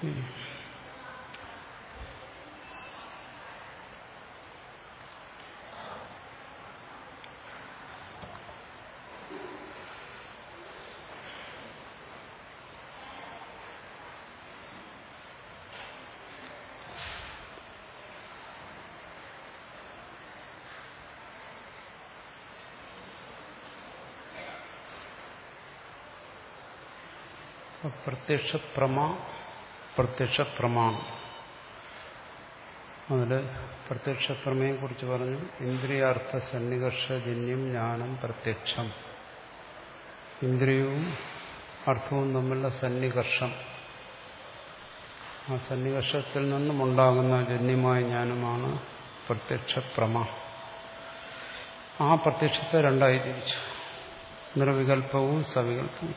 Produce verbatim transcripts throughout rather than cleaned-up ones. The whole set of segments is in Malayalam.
പ്രത്യക്ഷ പ്രമ പ്രത്യക്ഷ പ്രമാണം. അതിൽ പ്രത്യക്ഷ പ്രമയെ കുറിച്ച് പറഞ്ഞു. ഇന്ദ്രിയാർത്ഥ സന്നികർഷജന്യം ജ്ഞാനം പ്രത്യക്ഷം. ഇന്ദ്രിയവും അർത്ഥവും തമ്മിലുള്ള സന്നികർഷം, ആ സന്നികർഷത്തിൽ നിന്നും ഉണ്ടാകുന്ന ജന്യമായ ജ്ഞാനമാണ് പ്രത്യക്ഷ പ്രമ. ആ പ്രത്യക്ഷത്തെ രണ്ടായി തിരിച്ചു, നിർവികൽപ്പവും സവികൽപ്പവും.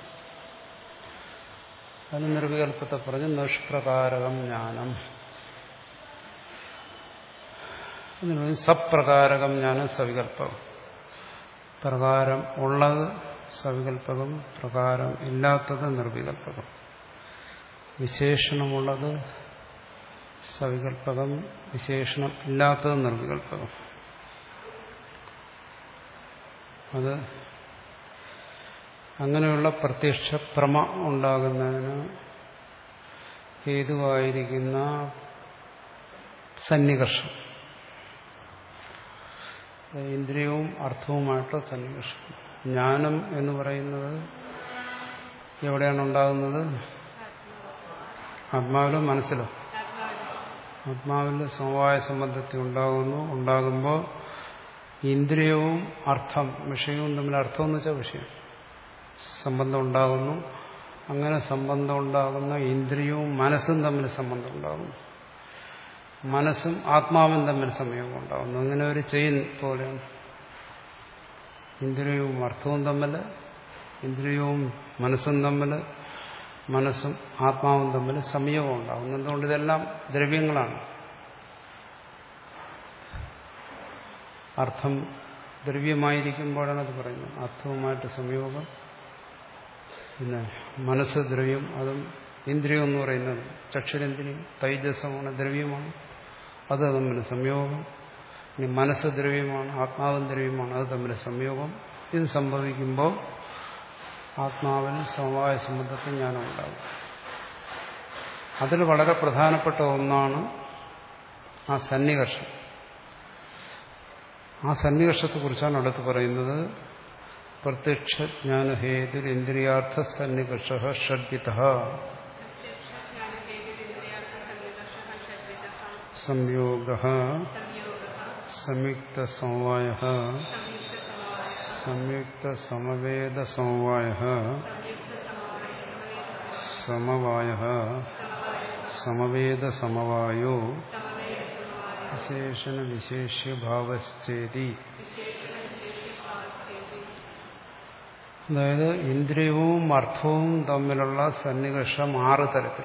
അതിന് നിർവികൽപ്പത്തെ പറഞ്ഞ് നിഷ്പ്രകാരകം ജ്ഞാനം, അതിന് സപ്രകാരകം ജ്ഞാനം സവികൽപ്പകം. പ്രകാരം ഉള്ളത് സവികൽപ്പകം, പ്രകാരം ഇല്ലാത്തത് നിർവികൽപ്പകം. വിശേഷണമുള്ളത് സവികൽപ്പകം, വിശേഷണം ഇല്ലാത്തത് നിർവികൽപ്പകം. അത് അങ്ങനെയുള്ള പ്രത്യക്ഷ പ്രമ ഉണ്ടാകുന്നതിന് ഹേതുവായിരിക്കുന്ന സന്നികർഷം, ഇന്ദ്രിയവും അർത്ഥവുമായിട്ടുള്ള സന്നികർഷം. ജ്ഞാനം എന്ന് പറയുന്നത് എവിടെയാണ് ഉണ്ടാകുന്നത്? ആത്മാവിലോ മനസ്സിലോ? ആത്മാവിന്റെ സമവായ സംബന്ധത്തിൽ ഉണ്ടാകുന്നു. ഉണ്ടാകുമ്പോൾ ഇന്ദ്രിയവും അർത്ഥം, വിഷയവും തമ്മിൽ അർത്ഥം എന്ന് വെച്ചാൽ വിഷയം സംബന്ധം ഉണ്ടാകുന്നു. അങ്ങനെ സംബന്ധം ഉണ്ടാകുന്ന ഇന്ദ്രിയവും മനസ്സും തമ്മിൽ സംബന്ധം ഉണ്ടാകുന്നു. മനസ്സും ആത്മാവും തമ്മിൽ സംയോഗം ഉണ്ടാകുന്നു. അങ്ങനെ ഒരു ചെയിൻ പോലെയാണ്. ഇന്ദ്രിയവും അർത്ഥവും തമ്മിൽ, ഇന്ദ്രിയവും മനസ്സും തമ്മിൽ, മനസ്സും ആത്മാവും തമ്മിൽ സംയോഗം ഉണ്ടാകുന്നു. എന്തുകൊണ്ട്? ഇതെല്ലാം ദ്രവ്യങ്ങളാണ്. അർത്ഥം ദ്രവ്യമായിരിക്കുമ്പോഴാണ് അത് പറയുന്നത്. അർത്ഥവുമായിട്ട് സംയോഗം. പിന്നെ മനസ്സ് ദ്രവ്യം, അതും ഇന്ദ്രിയം എന്ന് പറയുന്നത് ചക്ഷുരേന്ദ്രിയം തൈജസമാണ്, ദ്രവ്യമാണ്. അത് തമ്മിൽ സംയോഗം. ഇനി മനസ്സ് ദ്രവ്യമാണ്, ആത്മാവും ദ്രവ്യമാണ്, അത് തമ്മിൽ സംയോഗം. ഇത് സംഭവിക്കുമ്പോൾ ആത്മാവിന് സമവായ സംബന്ധത്തിൽ ജ്ഞാനം ഉണ്ടാകും. അതിൽ വളരെ പ്രധാനപ്പെട്ട ഒന്നാണ് ആ സന്നികർഷം. ആ സന്നികർഷത്തെക്കുറിച്ചാണ് അടുത്ത് പറയുന്നത്. പ്രത്യക്ഷ ജ്ഞാനഹേതുർ ഇന്ദ്രിയാർത്ഥ സന്നികർഷ ഷഡ്വിതഃ സംയോഗഃ സംയുക്ത സമവായഃ സംയുക്ത സമവേദ സമവായഃ സമവായഃ സമവേദ സമവായോ വിശേഷണ വിശേഷ്യഭാവശ്ചേതി. അതായത് ഇന്ദ്രിയവും അർത്ഥവും തമ്മിലുള്ള സന്നികർഷം ആറ് തരത്തിൽ.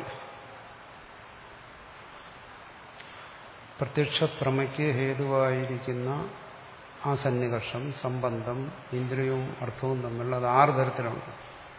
പ്രത്യക്ഷ പ്രമയ്ക്ക് ഹേതുവായിരിക്കുന്ന ആ സന്നികർഷം, സംബന്ധം, ഇന്ദ്രിയവും അർത്ഥവും തമ്മിലുള്ള അത് ആറ് തരത്തിലുണ്ട്.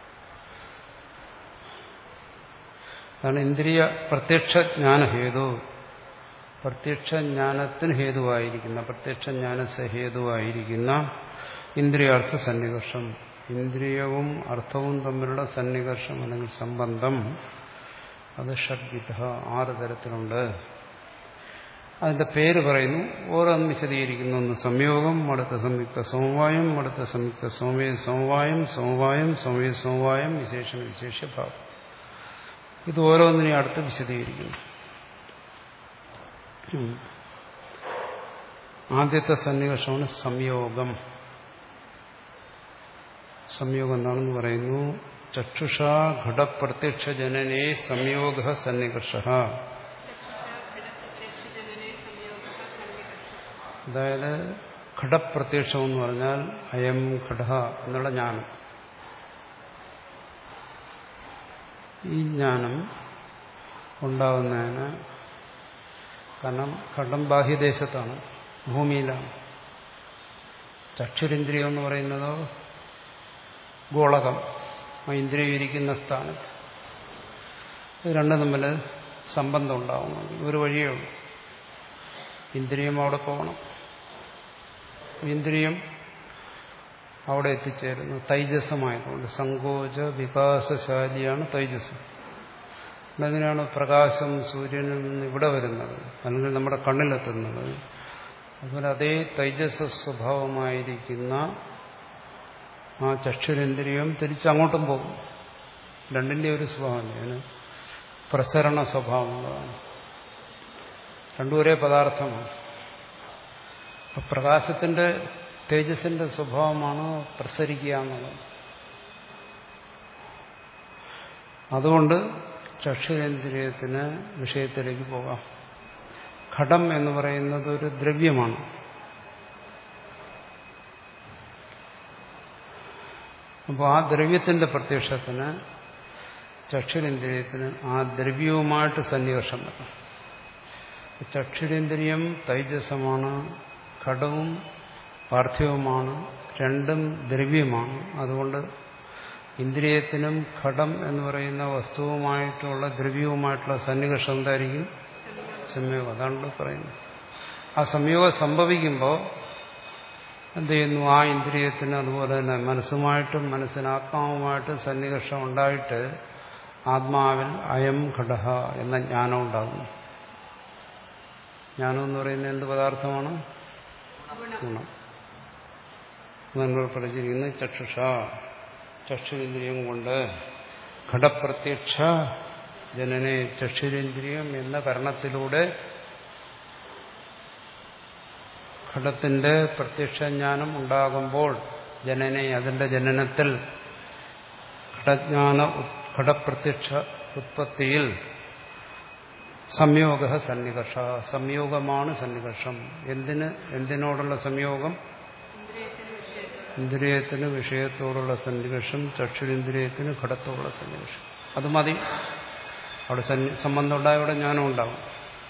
അതാണ് ഇന്ദ്രിയ പ്രത്യക്ഷ ജ്ഞാനഹേതു. പ്രത്യക്ഷ ജ്ഞാനത്തിന് ഹേതുവായിരിക്കുന്ന, പ്രത്യക്ഷ ജ്ഞാനസ ഹേതുവായിരിക്കുന്ന ഇന്ദ്രിയാർത്ഥ സന്നികർഷം. ഇന്ദ്രിയവും അർത്ഥവും തമ്മിലുള്ള സന്നികർഷം അല്ലെങ്കിൽ സംബന്ധം, അത് ഷഡ്വിധഃ, ആറ് തരത്തിലുണ്ട്. അതിന്റെ പേര് പറയുന്നു, ഓരോന്നും വിശദീകരിക്കുന്നു. ഒന്ന് സംയോഗം, അടുത്ത സംയുക്ത സമവായം, അടുത്ത സംയുക്ത സമവേദ സമവായം, സമവായം സമവേദ സമവായം, വിശേഷണ വിശേഷ്യഭാവം. ഇത് ഓരോന്നിനെയും അടുത്ത് വിശദീകരിക്കുന്നു. ആദ്യത്തെ സന്നികർഷമാണ് സംയോഗം. സംയോഗം എന്താണെന്ന് പറയുന്നു. ചക്ഷുഷാ ഘടപ്രത്യക്ഷ ജനനേ സംയോഗ സന്നികർഷ. അതായത് ഘടപ്രത്യക്ഷം എന്ന് പറഞ്ഞാൽ അയം ഘട എന്നുള്ള ജ്ഞാനം. ഈ ജ്ഞാനം ഉണ്ടാകുന്നതിന് കാരണം ഘടം ബാഹ്യദേശത്താണ്, ഭൂമിയിലാണ്. ചക്ഷുരിന്ദ്രിയം എന്ന് പറയുന്നതോ ഗോളകം, ആ ഇന്ദ്രിയം ഇരിക്കുന്ന സ്ഥാനത്ത്. ഇത് രണ്ടും തമ്മിൽ സംബന്ധം ഉണ്ടാവണമെങ്കിൽ ഒരു വഴിയേ ഉള്ളൂ. ഇന്ദ്രിയം അവിടെ പോകണം. ഇന്ദ്രിയം അവിടെ എത്തിച്ചേരുന്നു തൈജസ്സമായതുകൊണ്ട്. സങ്കോച വികാസശാലിയാണ് തൈജസ്. എങ്ങനെയാണ് പ്രകാശം സൂര്യനിൽ നിന്ന് ഇവിടെ വരുന്നത് അല്ലെങ്കിൽ നമ്മുടെ കണ്ണിലെത്തുന്നത്, അതുപോലെ അതേ തൈജസ് സ്വഭാവമായിരിക്കുന്ന ആ ചക്ഷുരേന്ദ്രിയം തിരിച്ചങ്ങോട്ടും പോകും. രണ്ടിൻ്റെ ഒരു സ്വഭാവം, അതിന് പ്രസരണ സ്വഭാവമുള്ളതാണ്. രണ്ടും ഒരേ പദാർത്ഥമാണ്. പ്രകാശത്തിന്റെ തേജസ്സിന്റെ സ്വഭാവമാണ് പ്രസരിക്കുക എന്നുള്ളത്. അതുകൊണ്ട് ചക്ഷുരേന്ദ്രിയത്തിന് വിഷയത്തിലേക്ക് പോകാം. ഘടം എന്ന് പറയുന്നത് ഒരു ദ്രവ്യമാണ്. അപ്പോൾ ആ ദ്രവ്യത്തിന്റെ പ്രത്യക്ഷത്തിന് ചക്ഷുരേന്ദ്രിയത്തിന് ആ ദ്രവ്യവുമായിട്ട് സന്നിവേഷം വരണം. ചക്ഷുരേന്ദ്രിയം തൈജസമാണ്, ഘടവും പാർത്ഥിവമാണ്, രണ്ടും ദ്രവ്യമാണ്. അതുകൊണ്ട് ഇന്ദ്രിയത്തിനും ഘടം എന്ന് പറയുന്ന വസ്തുവുമായിട്ടുള്ള ദ്രവ്യവുമായിട്ടുള്ള സന്നിവേഷം എന്തായിരിക്കും? സംയോഗം. അതാണല്ലോ പറയുന്നത്. ആ സംയോഗം സംഭവിക്കുമ്പോൾ എന്ത് ചെയ്യുന്നു? ആ ഇന്ദ്രിയത്തിന് അതുപോലെ തന്നെ മനസ്സുമായിട്ടും മനസ്സിന് ആത്മാവുമായിട്ടും സന്നിവേഷം ഉണ്ടായിട്ട് ആത്മാവിൽ അയം ഘടഃ എന്ന ജ്ഞാനം ഉണ്ടാകുന്നു. ജ്ഞാനം എന്ന് പറയുന്നത് എന്ത് പദാർത്ഥമാണ്? ഗുണം. നമ്മൾ പഠിച്ചിരിക്കുന്നത് ചക്ഷുഷ, ചക്ഷുരേന്ദ്രിയം കൊണ്ട് ഘടപ്രത്യക്ഷ ജനനെ, ചക്ഷുരേന്ദ്രിയം എന്ന കരണത്തിലൂടെ ഘടത്തിന്റെ പ്രത്യക്ഷജ്ഞാനം ഉണ്ടാകുമ്പോൾ ജനനെ, അതിന്റെ ജനനത്തിൽ ഘടജ്ഞാന ഘടപ്രത്യക്ഷ ഉത്പത്തിയിൽ സംയോഗ സന്നികർഷ, സംയോഗമാണ് സന്നികർഷം. എന്തിന്? എന്തിനോടുള്ള സംയോഗം? ഇന്ദ്രിയത്തിന് വിഷയത്തോടുള്ള സന്നികർഷം, ചക്ഷുരേന്ദ്രിയത്തിന് ഘടത്തോടുള്ള സന്നികർഷം. അത് മതി. അവിടെ സംബന്ധം ഉണ്ടായ അവിടെ ജ്ഞാനം ഉണ്ടാവും.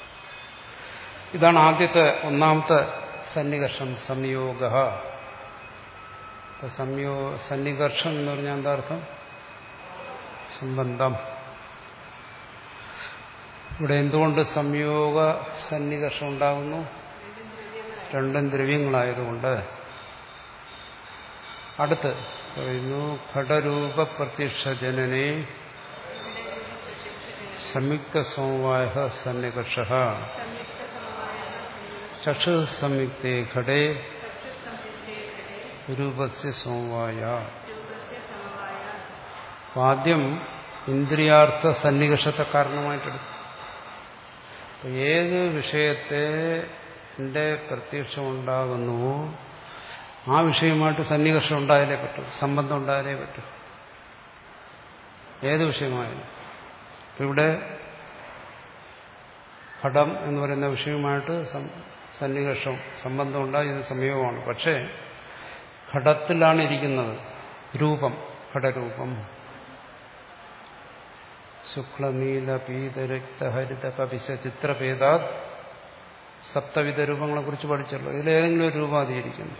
ഇതാണ് ആദ്യത്തെ ഒന്നാമത്തെ സന്നികർഷം, സംയോഗ. സംയോ സന്നികർഷം എന്ന് പറഞ്ഞാൽ എന്താ അർത്ഥം? സംബന്ധം. ഇവിടെ എന്തുകൊണ്ട് സംയോഗ സന്നികർഷം ഉണ്ടാകുന്നു? രണ്ടും ദ്രവ്യങ്ങളായതുകൊണ്ട്. അടുത്ത് പറയുന്നു ഘടരൂപ പ്രത്യക്ഷ ജനനെ സംയുക്ത സമവായ സന്നികർഷ ചക്ഷു സംയുക്തേ ഘടേ രൂപസ്യ സമവായ. ആദ്യം ഇന്ദ്രിയാർത്ഥ സന്നികർഷത്തെ കാരണമായിട്ടെടുത്തു. ഏത് വിഷയത്തെ എന്റെ പ്രത്യക്ഷം ഉണ്ടാകുന്നുവോ ആ വിഷയമായിട്ട് സന്നികർഷം ഉണ്ടായാലേ പറ്റൂ, സംബന്ധം ഉണ്ടായാലേ പറ്റൂ. ഏത് വിഷയമായാലും. ഇവിടെ ഘടം എന്ന് പറയുന്ന വിഷയമായിട്ട് സന്നികർഷം സംബന്ധം ഉണ്ടായി, ഇത് സംയോഗമാണ്. പക്ഷേ ഘടത്തിലാണ് ഇരിക്കുന്നത് രൂപം, ഘടരൂപം. ശുക്ല നീല പീത രക്ത ഹരിത കപിശ ചിത്രഭേദാ സപ്തവിധ രൂപങ്ങളെ കുറിച്ച് പഠിച്ചല്ലോ. ഇതിലേതെങ്കിലും ഒരു രൂപം അതിരിക്കുന്നു.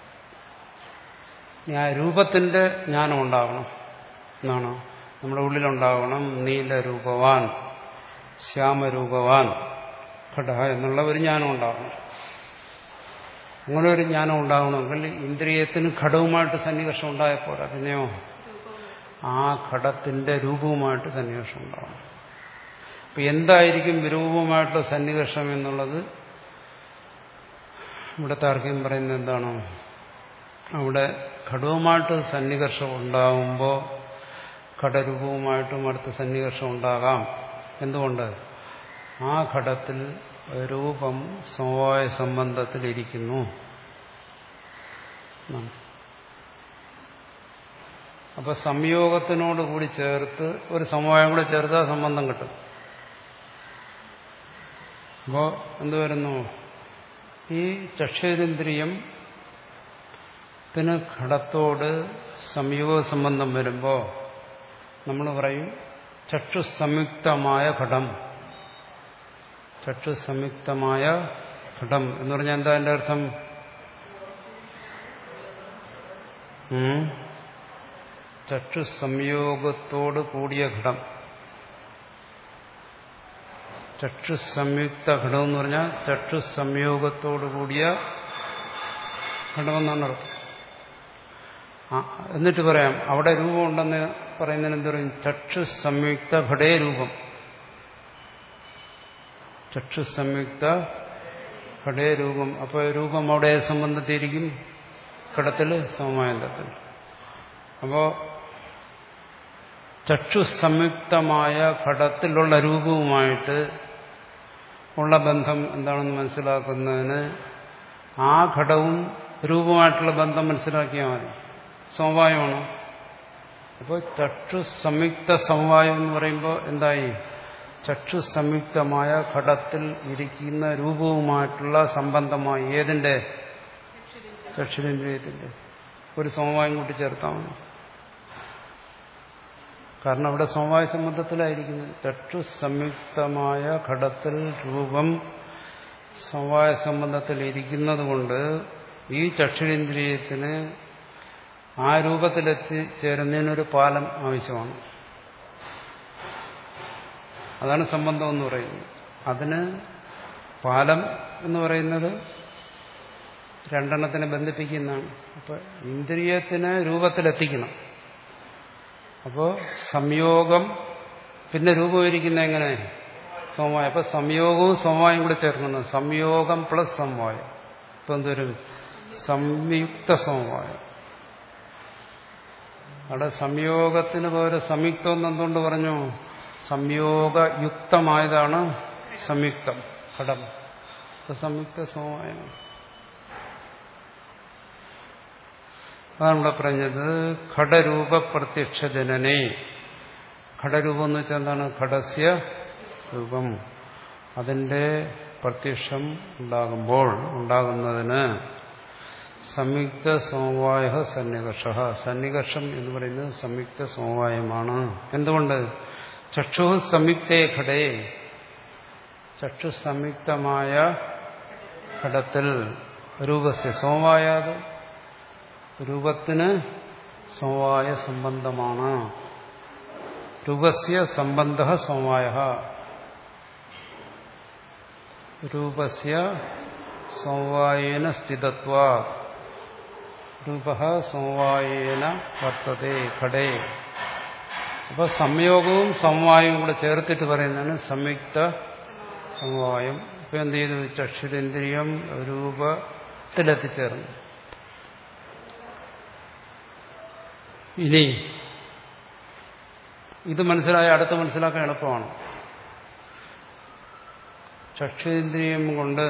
ആ രൂപത്തിന്റെ ജ്ഞാനം ഉണ്ടാവണം എന്നാണ് നമ്മുടെ ഉള്ളിലുണ്ടാവണം. നീലരൂപവാൻ, ശ്യാമരൂപവാൻ ഘട എന്നുള്ള ഒരു ജ്ഞാനം ഉണ്ടാവണം. അങ്ങനെ ഒരു ജ്ഞാനം ഉണ്ടാവണമെങ്കിൽ ഇന്ദ്രിയത്തിന് ഘടവുമായിട്ട് സന്നികർഷം ഉണ്ടായപ്പോരാ, പിന്നെയോ ആ ഘടത്തിന്റെ രൂപവുമായിട്ട് സന്നികർഷം ഉണ്ടാവണം. അപ്പൊ എന്തായിരിക്കും വിരൂപമായിട്ടുള്ള സന്നികർഷം എന്നുള്ളത് ഇവിടെ താർക്കികം പറയുന്നത് എന്താണോ? അവിടെ ഘടവുമായിട്ട് സന്നികർഷം ഉണ്ടാവുമ്പോൾ ഘടരൂപവുമായിട്ടും അടുത്ത സന്നികർഷം ഉണ്ടാകാം. എന്തുകൊണ്ട്? ആ ഘടത്തിൽ രൂപം സമവായ സംബന്ധത്തിലിരിക്കുന്നു. അപ്പൊ സംയോഗത്തിനോട് കൂടി ചേർത്ത് ഒരു സമവായം കൂടെ ചേർത്താൽ സംബന്ധം കിട്ടും. അപ്പോ എന്തുവരുന്നു? ഈ ചക്ഷുരേന്ദ്രിയത്തിന് ഘടത്തോട് സംയോഗ സംബന്ധം വരുമ്പോൾ നമ്മൾ പറയും ചക്ഷു സംയുക്തമായ ഘടം. ചക്ഷു സംയുക്തമായ ഘടം എന്ന് പറഞ്ഞാൽ എന്താ അതിന്റെ അർത്ഥം? ചക്ഷു സംയോഗത്തോട് കൂടിയ ഘടം. ചക്ഷു സംയുക്ത ഘടം എന്ന് പറഞ്ഞാൽ ചക്ഷു സംയോഗത്തോടു കൂടിയ ഘടമെന്നാണ് അർത്ഥം. എന്നിട്ട് പറയാം അവിടെ രൂപം ഉണ്ടെന്ന് പറയുന്നതിന് എന്ത് പറയും? ചക്ഷു സംയുക്ത ഘടേ രൂപം. ചക്ഷു സംയുക്ത ഘടേ രൂപം. അപ്പോൾ രൂപം അവിടെ സംബന്ധത്തിരിക്കും ഘടത്തിൽ സമവായന്തത്തിൽ. അപ്പോൾ ചക്ഷു സംയുക്തമായ ഘടത്തിലുള്ള രൂപവുമായിട്ട് ഉള്ള ബന്ധം എന്താണെന്ന് മനസ്സിലാക്കുന്നതിന് ആ ഘടവും രൂപമായിട്ടുള്ള ബന്ധം മനസ്സിലാക്കിയാൽ മതി. സമവായമാണ്. അപ്പോൾ ചക്ഷു സംയുക്ത സമവായം എന്ന് പറയുമ്പോൾ എന്തായി? ചക്ഷു സംയുക്തമായ ഘടത്തിൽ ഇരിക്കുന്ന രൂപവുമായിട്ടുള്ള സംബന്ധമായി ഏതിന്റെ? ചക്ഷുരേന്ദ്രിയത്തിന്റെ. ഒരു സമവായം കൂട്ടി ചേർത്താൽ മതി. കാരണം അവിടെ സമവായ സംബന്ധത്തിലായിരിക്കുന്നത്. ചക്ഷു സംയുക്തമായ ഘടത്തിൽ രൂപം സമവായ സംബന്ധത്തിൽ ഇരിക്കുന്നത് കൊണ്ട് ഈ ചക്ഷുരേന്ദ്രിയത്തിന് ആ രൂപത്തിലെത്തിച്ചേരുന്നതിനൊരു പാലം ആവശ്യമാണ്. അതാണ് സംബന്ധം എന്ന് പറയുന്നത്. അതിന് പാലം എന്ന് പറയുന്നത് രണ്ടെണ്ണത്തിനെ ബന്ധിപ്പിക്കുന്നതാണ്. അപ്പോൾ ഇന്ദ്രിയത്തിന് രൂപത്തിലെത്തിക്കണം. അപ്പോൾ സംയോഗം പിന്നെ രൂപം ഇരിക്കുന്ന എങ്ങനെ? സമവായം. അപ്പോൾ സംയോഗവും സമവായം കൂടെ ചേർക്കണം. സംയോഗം പ്ലസ് സമവായം. ഇപ്പം എന്തൊരു സംയുക്ത സമവായം. അവിടെ സംയോഗത്തിന് പകരം സംയുക്തം എന്ന് എന്തുകൊണ്ട് പറഞ്ഞു? സംയോഗയുക്തമായതാണ് സംയുക്തം ഘടം. സംയുക്ത സമവായം. അതാണ് ഇവിടെ പറഞ്ഞത്. ഘടരൂപ പ്രത്യക്ഷ ജനനെ. ഘടരൂപം എന്ന് വെച്ചാൽ എന്താണ്? ഘടസ്യ രൂപം. അതിന്റെ പ്രത്യക്ഷം ഉണ്ടാകുമ്പോൾ ഉണ്ടാകുന്നതിന് സംയുക്ത സമവായ സന്നികർഷ. സന്നികർഷം എന്ന് പറയുന്നത് സംയുക്ത സമവായമാണ്. എന്തുകൊണ്ട്? ചക്ഷു സംയുക്തേ ഘടേ. ചക്ഷു സംയുക്തമായ ഘടത്തിൽ രൂപസ്യ സമവായാത് രൂപത്തിന് സമവായ സംബന്ധമാണ്. രൂപസ്യ സംബന്ധ സമവായ. രൂപസ്യ സമവായേന സ്ഥിതത്വാ രൂപ സമവായേന വർത്തതേ ഘടേ. അപ്പൊ സംയോഗവും സമവായവും കൂടെ ചേർത്തിട്ട് പറയുന്നതാണ് സംയുക്ത സമവായം. ഇപ്പൊ എന്ത് ചെയ്തു? ചക്ഷുരേന്ദ്രിയം രൂപത്തിലെത്തിച്ചേർന്നു. ഇനി ഇത് മനസ്സിലായ അടുത്ത് മനസ്സിലാക്കാൻ എളുപ്പമാണ്. ചക്ഷുരേന്ദ്രിയം കൊണ്ട്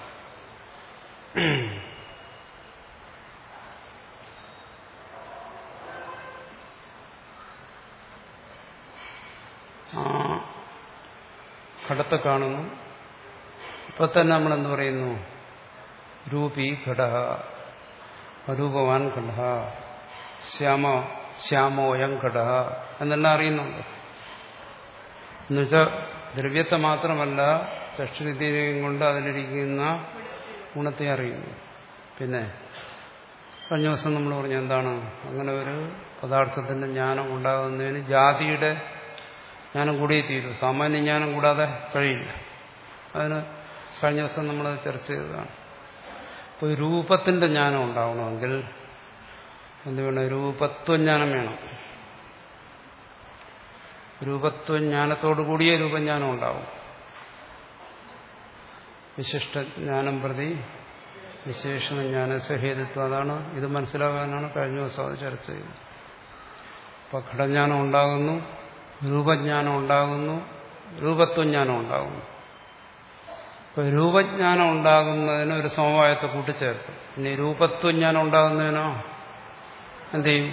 ഘടത്തെ കാണുന്നു. ഇപ്പൊ തന്നെ നമ്മളെന്ത് പറയുന്നു? രൂപി ഘട, അരൂപവാൻ ഘട, ശ്യാമ ശ്യാമോയം ഘട എന്നെല്ലാം അറിയുന്നുണ്ട്. എന്നുവെച്ചാൽ ദ്രവ്യത്തെ മാത്രമല്ല ചക്ഷുരേന്ദ്രിയം കൊണ്ട് അതിലിരിക്കുന്ന ഗുണത്തെ അറിയുന്നു. പിന്നെ കഴിഞ്ഞ ദിവസം നമ്മൾ പറഞ്ഞു എന്താണ്? അങ്ങനെ ഒരു പദാർത്ഥത്തിന്റെ ജ്ഞാനം ഉണ്ടാകുന്നതിന് ജാതിയുടെ ജ്ഞാനം കൂടിയേ തീരൂ. സാമാന്യ ജ്ഞാനം കൂടാതെ കഴിയില്ല. അതിന് കഴിഞ്ഞ ദിവസം നമ്മൾ ചർച്ച ചെയ്തതാണ്. ഇപ്പോൾ രൂപത്തിന്റെ ജ്ഞാനം ഉണ്ടാവണമെങ്കിൽ എന്ത് വേണം? രൂപത്വജ്ഞാനം വേണം. രൂപത്വജ്ഞാനത്തോടു കൂടിയ രൂപജ്ഞാനം ഉണ്ടാവും. വിശിഷ്ടജ്ഞാനം പ്രതി വിശേഷജ്ഞാന സഹേതുത്വം. അതാണ്. ഇത് മനസ്സിലാകാനാണ് കഴിഞ്ഞ ദിവസം അത് ചർച്ച ചെയ്തത്. അപ്പോൾ ഘടജ്ഞാനം ഉണ്ടാകുന്നു, രൂപജ്ഞാനം ഉണ്ടാകുന്നു, രൂപത്വജ്ഞാനം ഉണ്ടാകുന്നു. ഇപ്പൊ രൂപജ്ഞാനം ഉണ്ടാകുന്നതിന് ഒരു സമവായത്തെ കൂട്ടിച്ചേർക്കും. ഇനി രൂപത്വജ്ഞാനം ഉണ്ടാകുന്നതിനോ എന്ത് ചെയ്യും?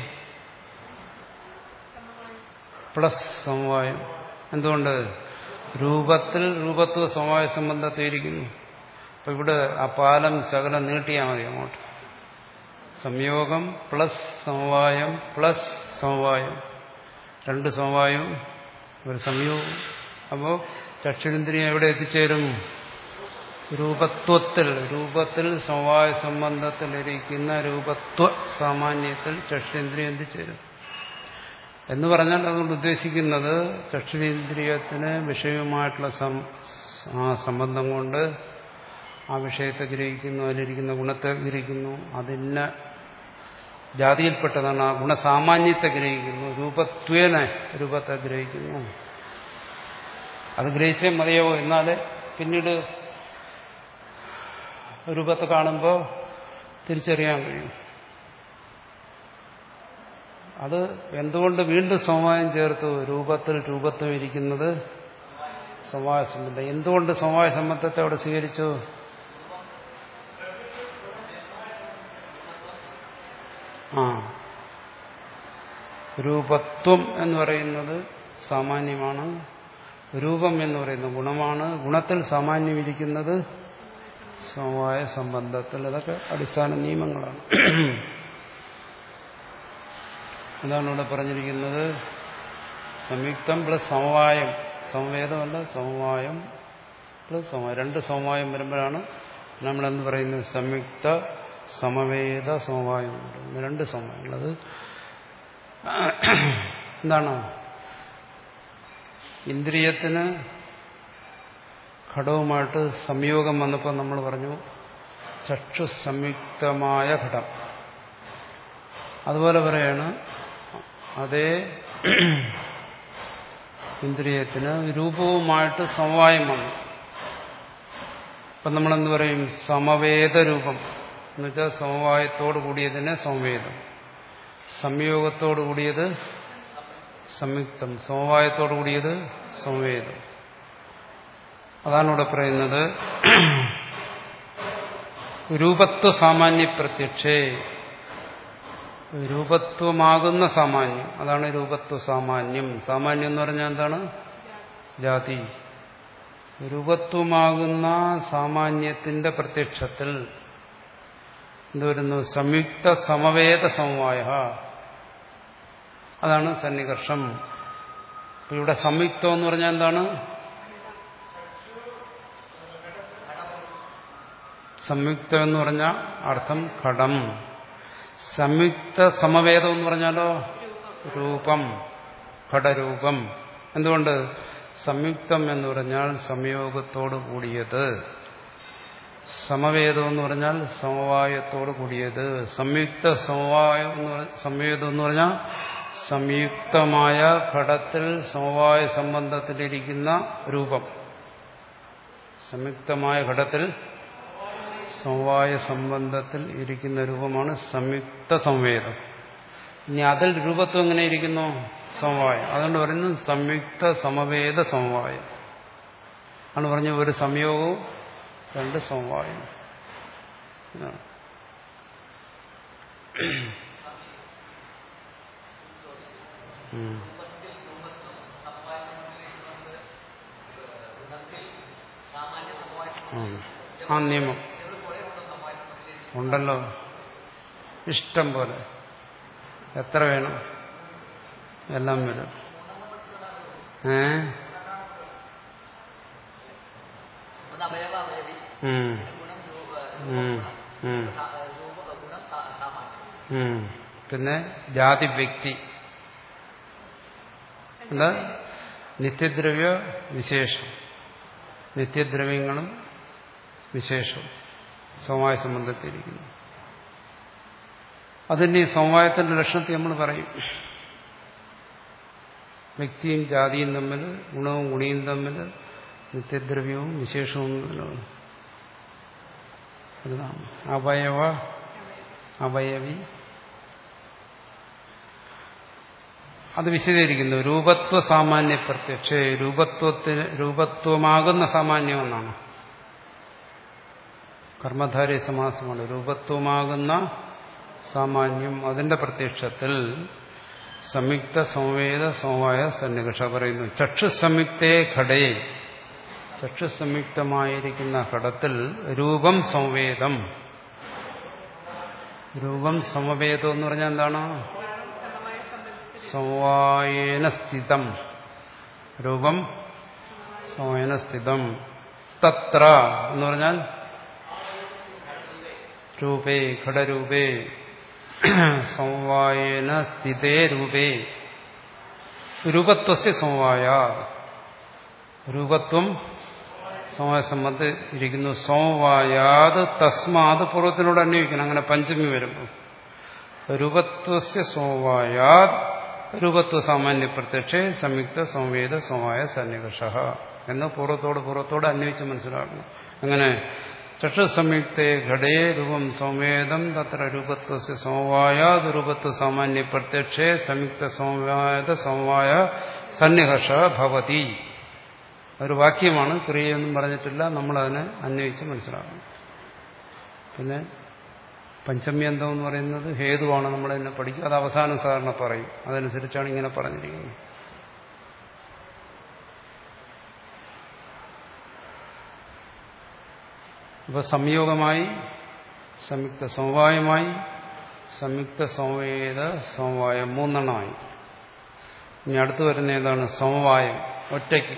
പ്ലസ് സമവായം. എന്തുകൊണ്ട്? രൂപത്തിൽ രൂപത്വ സമവായ സംബന്ധത്തിയിരിക്കുന്നു. അപ്പൊ ഇവിടെ ആ പാലം ശകലം നീട്ടിയാൽ മതി അങ്ങോട്ട്. സംയോഗം പ്ലസ് സമവായം പ്ലസ് സമവായം. രണ്ട് സമവായവും ഒരു സംയോഗം. അപ്പോൾ ചക്ഷുരേന്ദ്രിയം എവിടെ എത്തിച്ചേരും? രൂപത്വത്തിൽ. രൂപത്തിൽ സമവായ സംബന്ധത്തിലിരിക്കുന്ന രൂപത്വ സാമാന്യത്തിൽ ചക്ഷുരേന്ദ്രിയം എത്തിച്ചേരും. എന്ന് പറഞ്ഞാൽ അതുകൊണ്ട് ഉദ്ദേശിക്കുന്നത് ചക്ഷുരേന്ദ്രിയത്തിന് വിഷയവുമായിട്ടുള്ള ആ സംബന്ധം കൊണ്ട് ആ വിഷയത്തെ ഗ്രഹിക്കുന്നു, അതിലിരിക്കുന്ന ഗുണത്തെ ഗ്രഹിക്കുന്നു, അതിന്ന ജാതിയിൽപ്പെട്ടതാണ്, ആ ഗുണസാമാന്യത്തെ ഗ്രഹിക്കുന്നു, രൂപത്വേന രൂപത്തെ ഗ്രഹിക്കുന്നു. അത് ഗ്രഹിച്ചേ മതിയാവോ, എന്നാൽ പിന്നീട് രൂപത്തെ കാണുമ്പോൾ തിരിച്ചറിയാൻ കഴിയും. അത് എന്തുകൊണ്ട് വീണ്ടും സമവായം ചേർത്തു? രൂപത്തിൽ രൂപത്വം ഇരിക്കുന്നത് സമവായ സംബന്ധം. എന്തുകൊണ്ട് സമവായ സംബന്ധത്തെ അവിടെ സ്വീകരിച്ചു? ആ രൂപത്വം എന്ന് പറയുന്നത് സാമാന്യമാണ്, രൂപം എന്ന് പറയുന്നത് ഗുണമാണ്. ഗുണത്തിൽ സാമാന്യം ഇരിക്കുന്നത് സമവായ സംബന്ധത്തിൽ. അതൊക്കെ അടിസ്ഥാന നിയമങ്ങളാണ്. അതാണ് ഇവിടെ പറഞ്ഞിരിക്കുന്നത്. സംയുക്തം പ്ലസ് സമവായം, സമവേദമല്ല സമവായം പ്ലസ് സമവായം, രണ്ട് സമവായം വരുമ്പോഴാണ് നമ്മളെന്ന് പറയുന്നത് സംയുക്ത സമവേദ സമവായം. രണ്ട് സമവായങ്ങൾ. അത് എന്താണ്? ഇന്ദ്രിയത്തിന് ഘടവുമായിട്ട് സംയോഗം വന്നപ്പോൾ നമ്മൾ പറഞ്ഞു ചക്ഷു സംയുക്തമായ ഘടം. അതുപോലെ പറയാണ് അതേ ഇന്ദ്രിയത്തിന് രൂപവുമായിട്ട് സമവായം വന്നു. അപ്പം നമ്മളെന്ത് പറയും? സമവേദ രൂപം എന്ന് വെച്ചാൽ സമവായത്തോട് കൂടിയതിനെ സമവേദം, സംയോഗത്തോടു കൂടിയത് സംയുക്തം, സമവായത്തോടു കൂടിയത് സമവേദം. അതാണ് ഇവിടെ പറയുന്നത് രൂപത്വ സാമാന്യ പ്രത്യക്ഷേ. രൂപത്വമാകുന്ന സാമാന്യം, അതാണ് രൂപത്വ സാമാന്യം. സാമാന്യം എന്ന് പറഞ്ഞാൽ എന്താണ്? ജാതി. രൂപത്വമാകുന്ന സാമാന്യത്തിന്റെ പ്രത്യക്ഷത്തിൽ എന്തുവരുന്നു? സംയുക്ത സമവേദ സമവായ. അതാണ് സന്നികർഷം. ഇവിടെ സംയുക്തം എന്ന് പറഞ്ഞാൽ എന്താണ്? സംയുക്തം എന്ന് പറഞ്ഞാൽ അർത്ഥം ഘടം. സംയുക്ത സമവേദം എന്ന് പറഞ്ഞാലോ രൂപം, ഘടരൂപം. എന്തുകൊണ്ട്? സംയുക്തം എന്ന് പറഞ്ഞാൽ സംയോഗത്തോട് കൂടിയത്, സമവേദം എന്ന് പറഞ്ഞാൽ സമവായത്തോട് കൂടിയത്. സംയുക്ത സമവായം സംവേദം എന്ന് പറഞ്ഞാൽ സംയുക്തമായ ഘടത്തിൽ സമവായ സംബന്ധത്തിലിരിക്കുന്ന രൂപം. സംയുക്തമായ ഘടത്തിൽ സമവായ സംബന്ധത്തിൽ ഇരിക്കുന്ന രൂപമാണ് സംയുക്ത സംവേദം. ഇനി അതിൽ രൂപത്വം എങ്ങനെ ഇരിക്കുന്നു? സമവായം. അതുകൊണ്ട് പറയുന്നത് സംയുക്ത സമവേദ സമവായം ആണ്. പറഞ്ഞ ഒരു സംയോഗവും രണ്ട് സമവായം. ആ നിയമം ഉണ്ടല്ലോ, ഇഷ്ടം പോലെ. എത്ര വേണം? എല്ലാം വരും. ഏ പിന്നെ ജാതി വ്യക്തി എന്താ? നിത്യദ്രവ്യ വിശേഷം. നിത്യദ്രവ്യങ്ങളും വിശേഷവും സമവായ സംബന്ധത്തിരിക്കുന്നു. അതിന്റെ ഈ സമവായത്തിന്റെ ലക്ഷണത്തെ നമ്മൾ പറയും. വ്യക്തിയും ജാതിയും തമ്മിൽ, ഗുണവും ഗുണിയും തമ്മിൽ, നിത്യദ്രവ്യവും വിശേഷവും തമ്മിലാണ്. അവയവ അവയവി അത് വിശദീകരിക്കുന്നു. രൂപത്വ സാമാന്യ പ്രത്യക്ഷ. രൂപത്വത്തിന് രൂപത്വമാകുന്ന സാമാന്യമെന്നാണ്. കർമ്മധാരയ സമാസമാണ്. രൂപത്വമാകുന്ന സാമാന്യം, അതിന്റെ പ്രത്യക്ഷത്തിൽ സംയുക്ത സമവേദ സമവായ സന്നികർഷ പറയുന്നു. ചക്ഷു സംയുക്തേ ഘടേ. ചക്ഷു സംയുക്തമായിരിക്കുന്ന ഘടത്തിൽ രൂപം സംവേദം. രൂപം സമവേദം എന്ന് പറഞ്ഞാൽ എന്താണ്? സമവായേന സ്ഥിതം. രൂപം സമവായേന സ്ഥിതം. തത്ര എന്ന് പറഞ്ഞാൽ രൂപേ, ഘടരൂപേ, സമവായേന സ്ഥിതേ രൂപേ രൂപത്വസ്യ സമവായ. രൂപത്വം സമവായ സംബന്ധം ഇരിക്കുന്നു. സമവായാത് തസ്മാത് പൂർവ്വത്തിനോട് അന്വയിക്കണം. അങ്ങനെ പഞ്ചമി വരുമ്പോൾ രൂപത്വസ്യ സമവായാത് രൂപത്വ സാമാന്യ പ്രത്യക്ഷേ സംയുക്ത സംവേദ സമവായ സന്നികർഷ എന്ന് പൂർവ്വത്തോട് പൂർവ്വത്തോട് അന്വയിച്ച് മനസ്സിലാക്കണം. അങ്ങനെ ചക്ഷുസംയുക്തേ ഘടേ രൂപം സംവേദം തത്ര രൂപത്വസ്യ സമവായാത് രൂപത്വ സാമാന്യ പ്രത്യക്ഷേ സംയുക്ത സമവായത സമവായ സന്നികർഷ ഭവതി. ഒരു വാക്യമാണ്, ക്രിയയൊന്നും പറഞ്ഞിട്ടില്ല. നമ്മളതിനെ അന്വയിച്ച് മനസ്സിലാക്കണം. പിന്നെ പഞ്ചമ്യന്തം എന്ന് പറയുന്നത് ഹേതുവാണ്. നമ്മളതിനെ പഠിക്കുക. അത് അവസാനം സാധാരണ പറയും. അതനുസരിച്ചാണ് ഇങ്ങനെ പറഞ്ഞിരിക്കുന്നത്. ഇപ്പൊ സംയോഗമായി, സംയുക്ത സമവായമായി, സംയുക്ത സംവേദ സമവായം മൂന്നെണ്ണമായി. ഇനി അടുത്ത് വരുന്ന ഏതാണ്? സമവായം ഒറ്റയ്ക്ക്.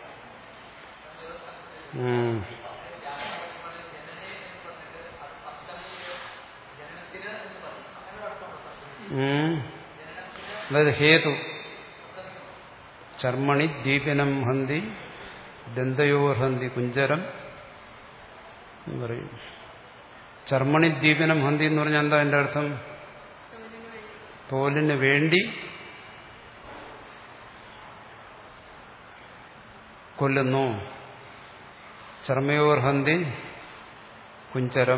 അതായത് ഹേതു ചർമ്മണി ദീപനം ഹന്തി ദന്തയോർഹന്തി കുഞ്ചരം എന്ന് പറയും. ചർമ്മണി ദീപനം ഹന്തി എന്ന് പറഞ്ഞാൽ എന്താ അതിന്റെ അർത്ഥം? തോലിന് വേണ്ടി കൊല്ലുന്നു. ചർമ്മയോർഹന്തി കുഞ്ചരം.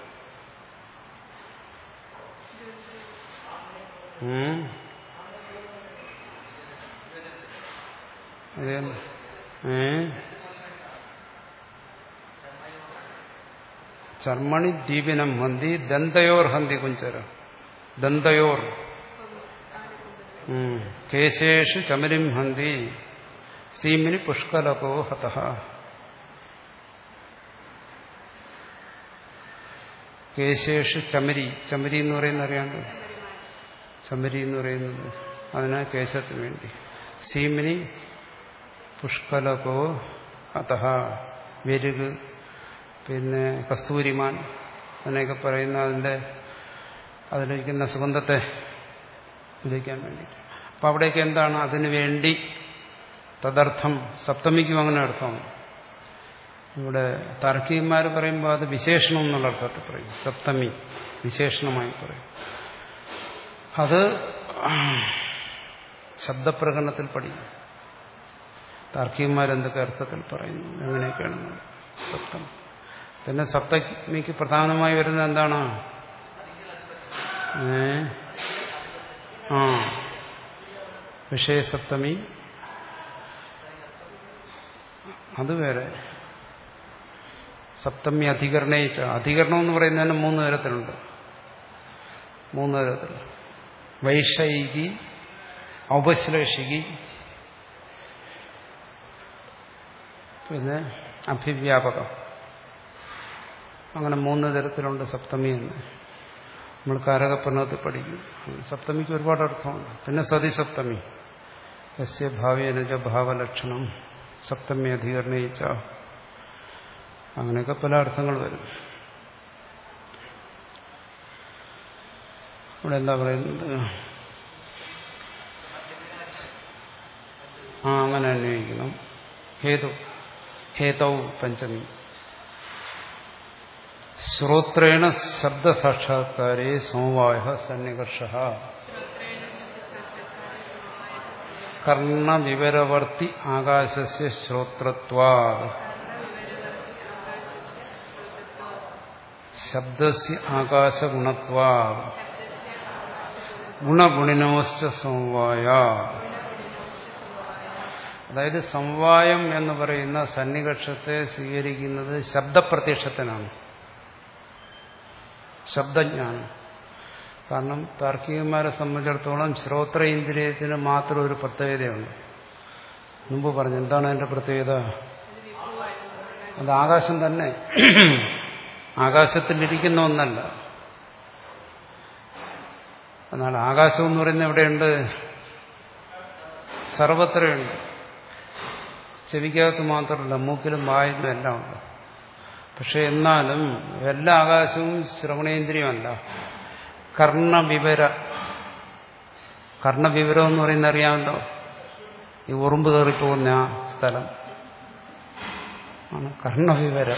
അതെ. ഏ ചർമ്മണി ദീപിനം ഹന്തി ദന്തയോർ ഹന്തി കുഞ്ചരം. ദന്തയോർ കേശേഷു ചമരിം ഹന്തി സീമിനി പുഷ്കലകോ ഹതഃ. കേശേഷു ചമരി. ചമരി എന്ന് പറയുന്നത് അറിയാണ്ട്? ചമരി എന്ന് പറയുന്നത് അതിന് കേശത്തിന് വേണ്ടി. സീമിനി പുഷ്കലകോ ഹതഃ. വെരുക്, പിന്നെ കസ്തൂരിമാൻ, അങ്ങനെയൊക്കെ പറയുന്ന അതിൻ്റെ അതിലിരിക്കുന്ന സുഗന്ധത്തെ വിളിക്കാൻ വേണ്ടിയിട്ട്. അപ്പം അവിടേക്ക് എന്താണ്? അതിനു വേണ്ടി. തദർത്ഥം. സപ്തമിക്കും അങ്ങനെ അർത്ഥമാണ്. ഇവിടെ താർക്കികന്മാർ പറയുമ്പോൾ അത് വിശേഷണം എന്നുള്ള അർത്ഥത്തിൽ പറയും. സപ്തമി വിശേഷണമായി പറയും. അത് ശബ്ദപ്രകടനത്തിൽ പഠിക്കും. താർക്കികന്മാരെന്തൊക്കെ അർത്ഥത്തിൽ പറയുന്നു, എങ്ങനെയൊക്കെയാണ് സപ്തമി. പിന്നെ സപ്തമിക്ക് പ്രധാനമായി വരുന്നത് എന്താണ്? ഏ ആ വിഷയസപ്തമി. അത് വേറെ. സപ്തമി അധികരണയിച്ച. അധികരണം എന്ന് പറയുന്നതിന് മൂന്ന് തരത്തിലുണ്ട്. മൂന്ന് തരത്തിൽ. വൈഷയികി, ഔപശ്ലേഷികി, പിന്നെ അഭിവ്യാപകം. അങ്ങനെ മൂന്ന് തരത്തിലുണ്ട് സപ്തമി എന്ന്. നമ്മൾ കാരകപ്രണത്തിൽ പഠിക്കും. സപ്തമിക്ക് ഒരുപാട് അർത്ഥമുണ്ട്. പിന്നെ സതിസപ്തമി. യസ്യ ഭാവേനജ ഭാവലക്ഷണം സപ്തമി അധികരണയിച്ച. അങ്ങനെയൊക്കെ പല അർത്ഥങ്ങൾ വരും. ഇവിടെ എന്താ പറയുന്നത്? ആ അങ്ങനെ അന്വയിക്കണം. ഹേതു ഹേതൗ പഞ്ചമി. ശ്രോത്രേണ ശബ്ദസാക്ഷാത്കാരേ സമവായ സന്നികർഷ. കർണവിവരവർത്തി ആകാശസ്യ ശ്രോത്രത്വാത് ശബ്ദസ്യ ആകാശഗുണത്വാത് ഗുണഗുണിനോശ്ച സമവായ. അതായത് സമവായം എന്ന് പറയുന്ന സന്നികർഷത്തെ സ്വീകരിക്കുന്നത് ശബ്ദപ്രത്യക്ഷത്തിനാണ്, ശബ്ദജ്ഞാനം. കാരണം താർക്കികന്മാരെ സംബന്ധിച്ചിടത്തോളം ശ്രോത്ര ഇന്ദ്രിയത്തിന് മാത്രം ഒരു പ്രത്യേകതയുണ്ട്. മുമ്പ് പറഞ്ഞു. എന്താണ് അതിന്റെ പ്രത്യേകത? അത് ആകാശം തന്നെ. ആകാശത്തിലിരിക്കുന്ന ഒന്നല്ല. എന്നാൽ ആകാശം എന്ന് പറയുന്നത് എവിടെയുണ്ട്? സർവത്രയുണ്ട്. ചെവിക്കകത്ത് മാത്രമല്ല, മൂക്കിലും വായിലും എല്ലാം ഉണ്ട്. പക്ഷെ എന്നാലും എല്ലാ ആകാശവും ശ്രവണേന്ദ്രിയമല്ല. കർണവിവര. കർണവിവരം എന്ന് പറയുന്നത് അറിയാമല്ലോ. ഈ ഉറുമ്പ് കയറിപ്പോകുന്ന ആ സ്ഥലം. ആണ് കർണവിവരം.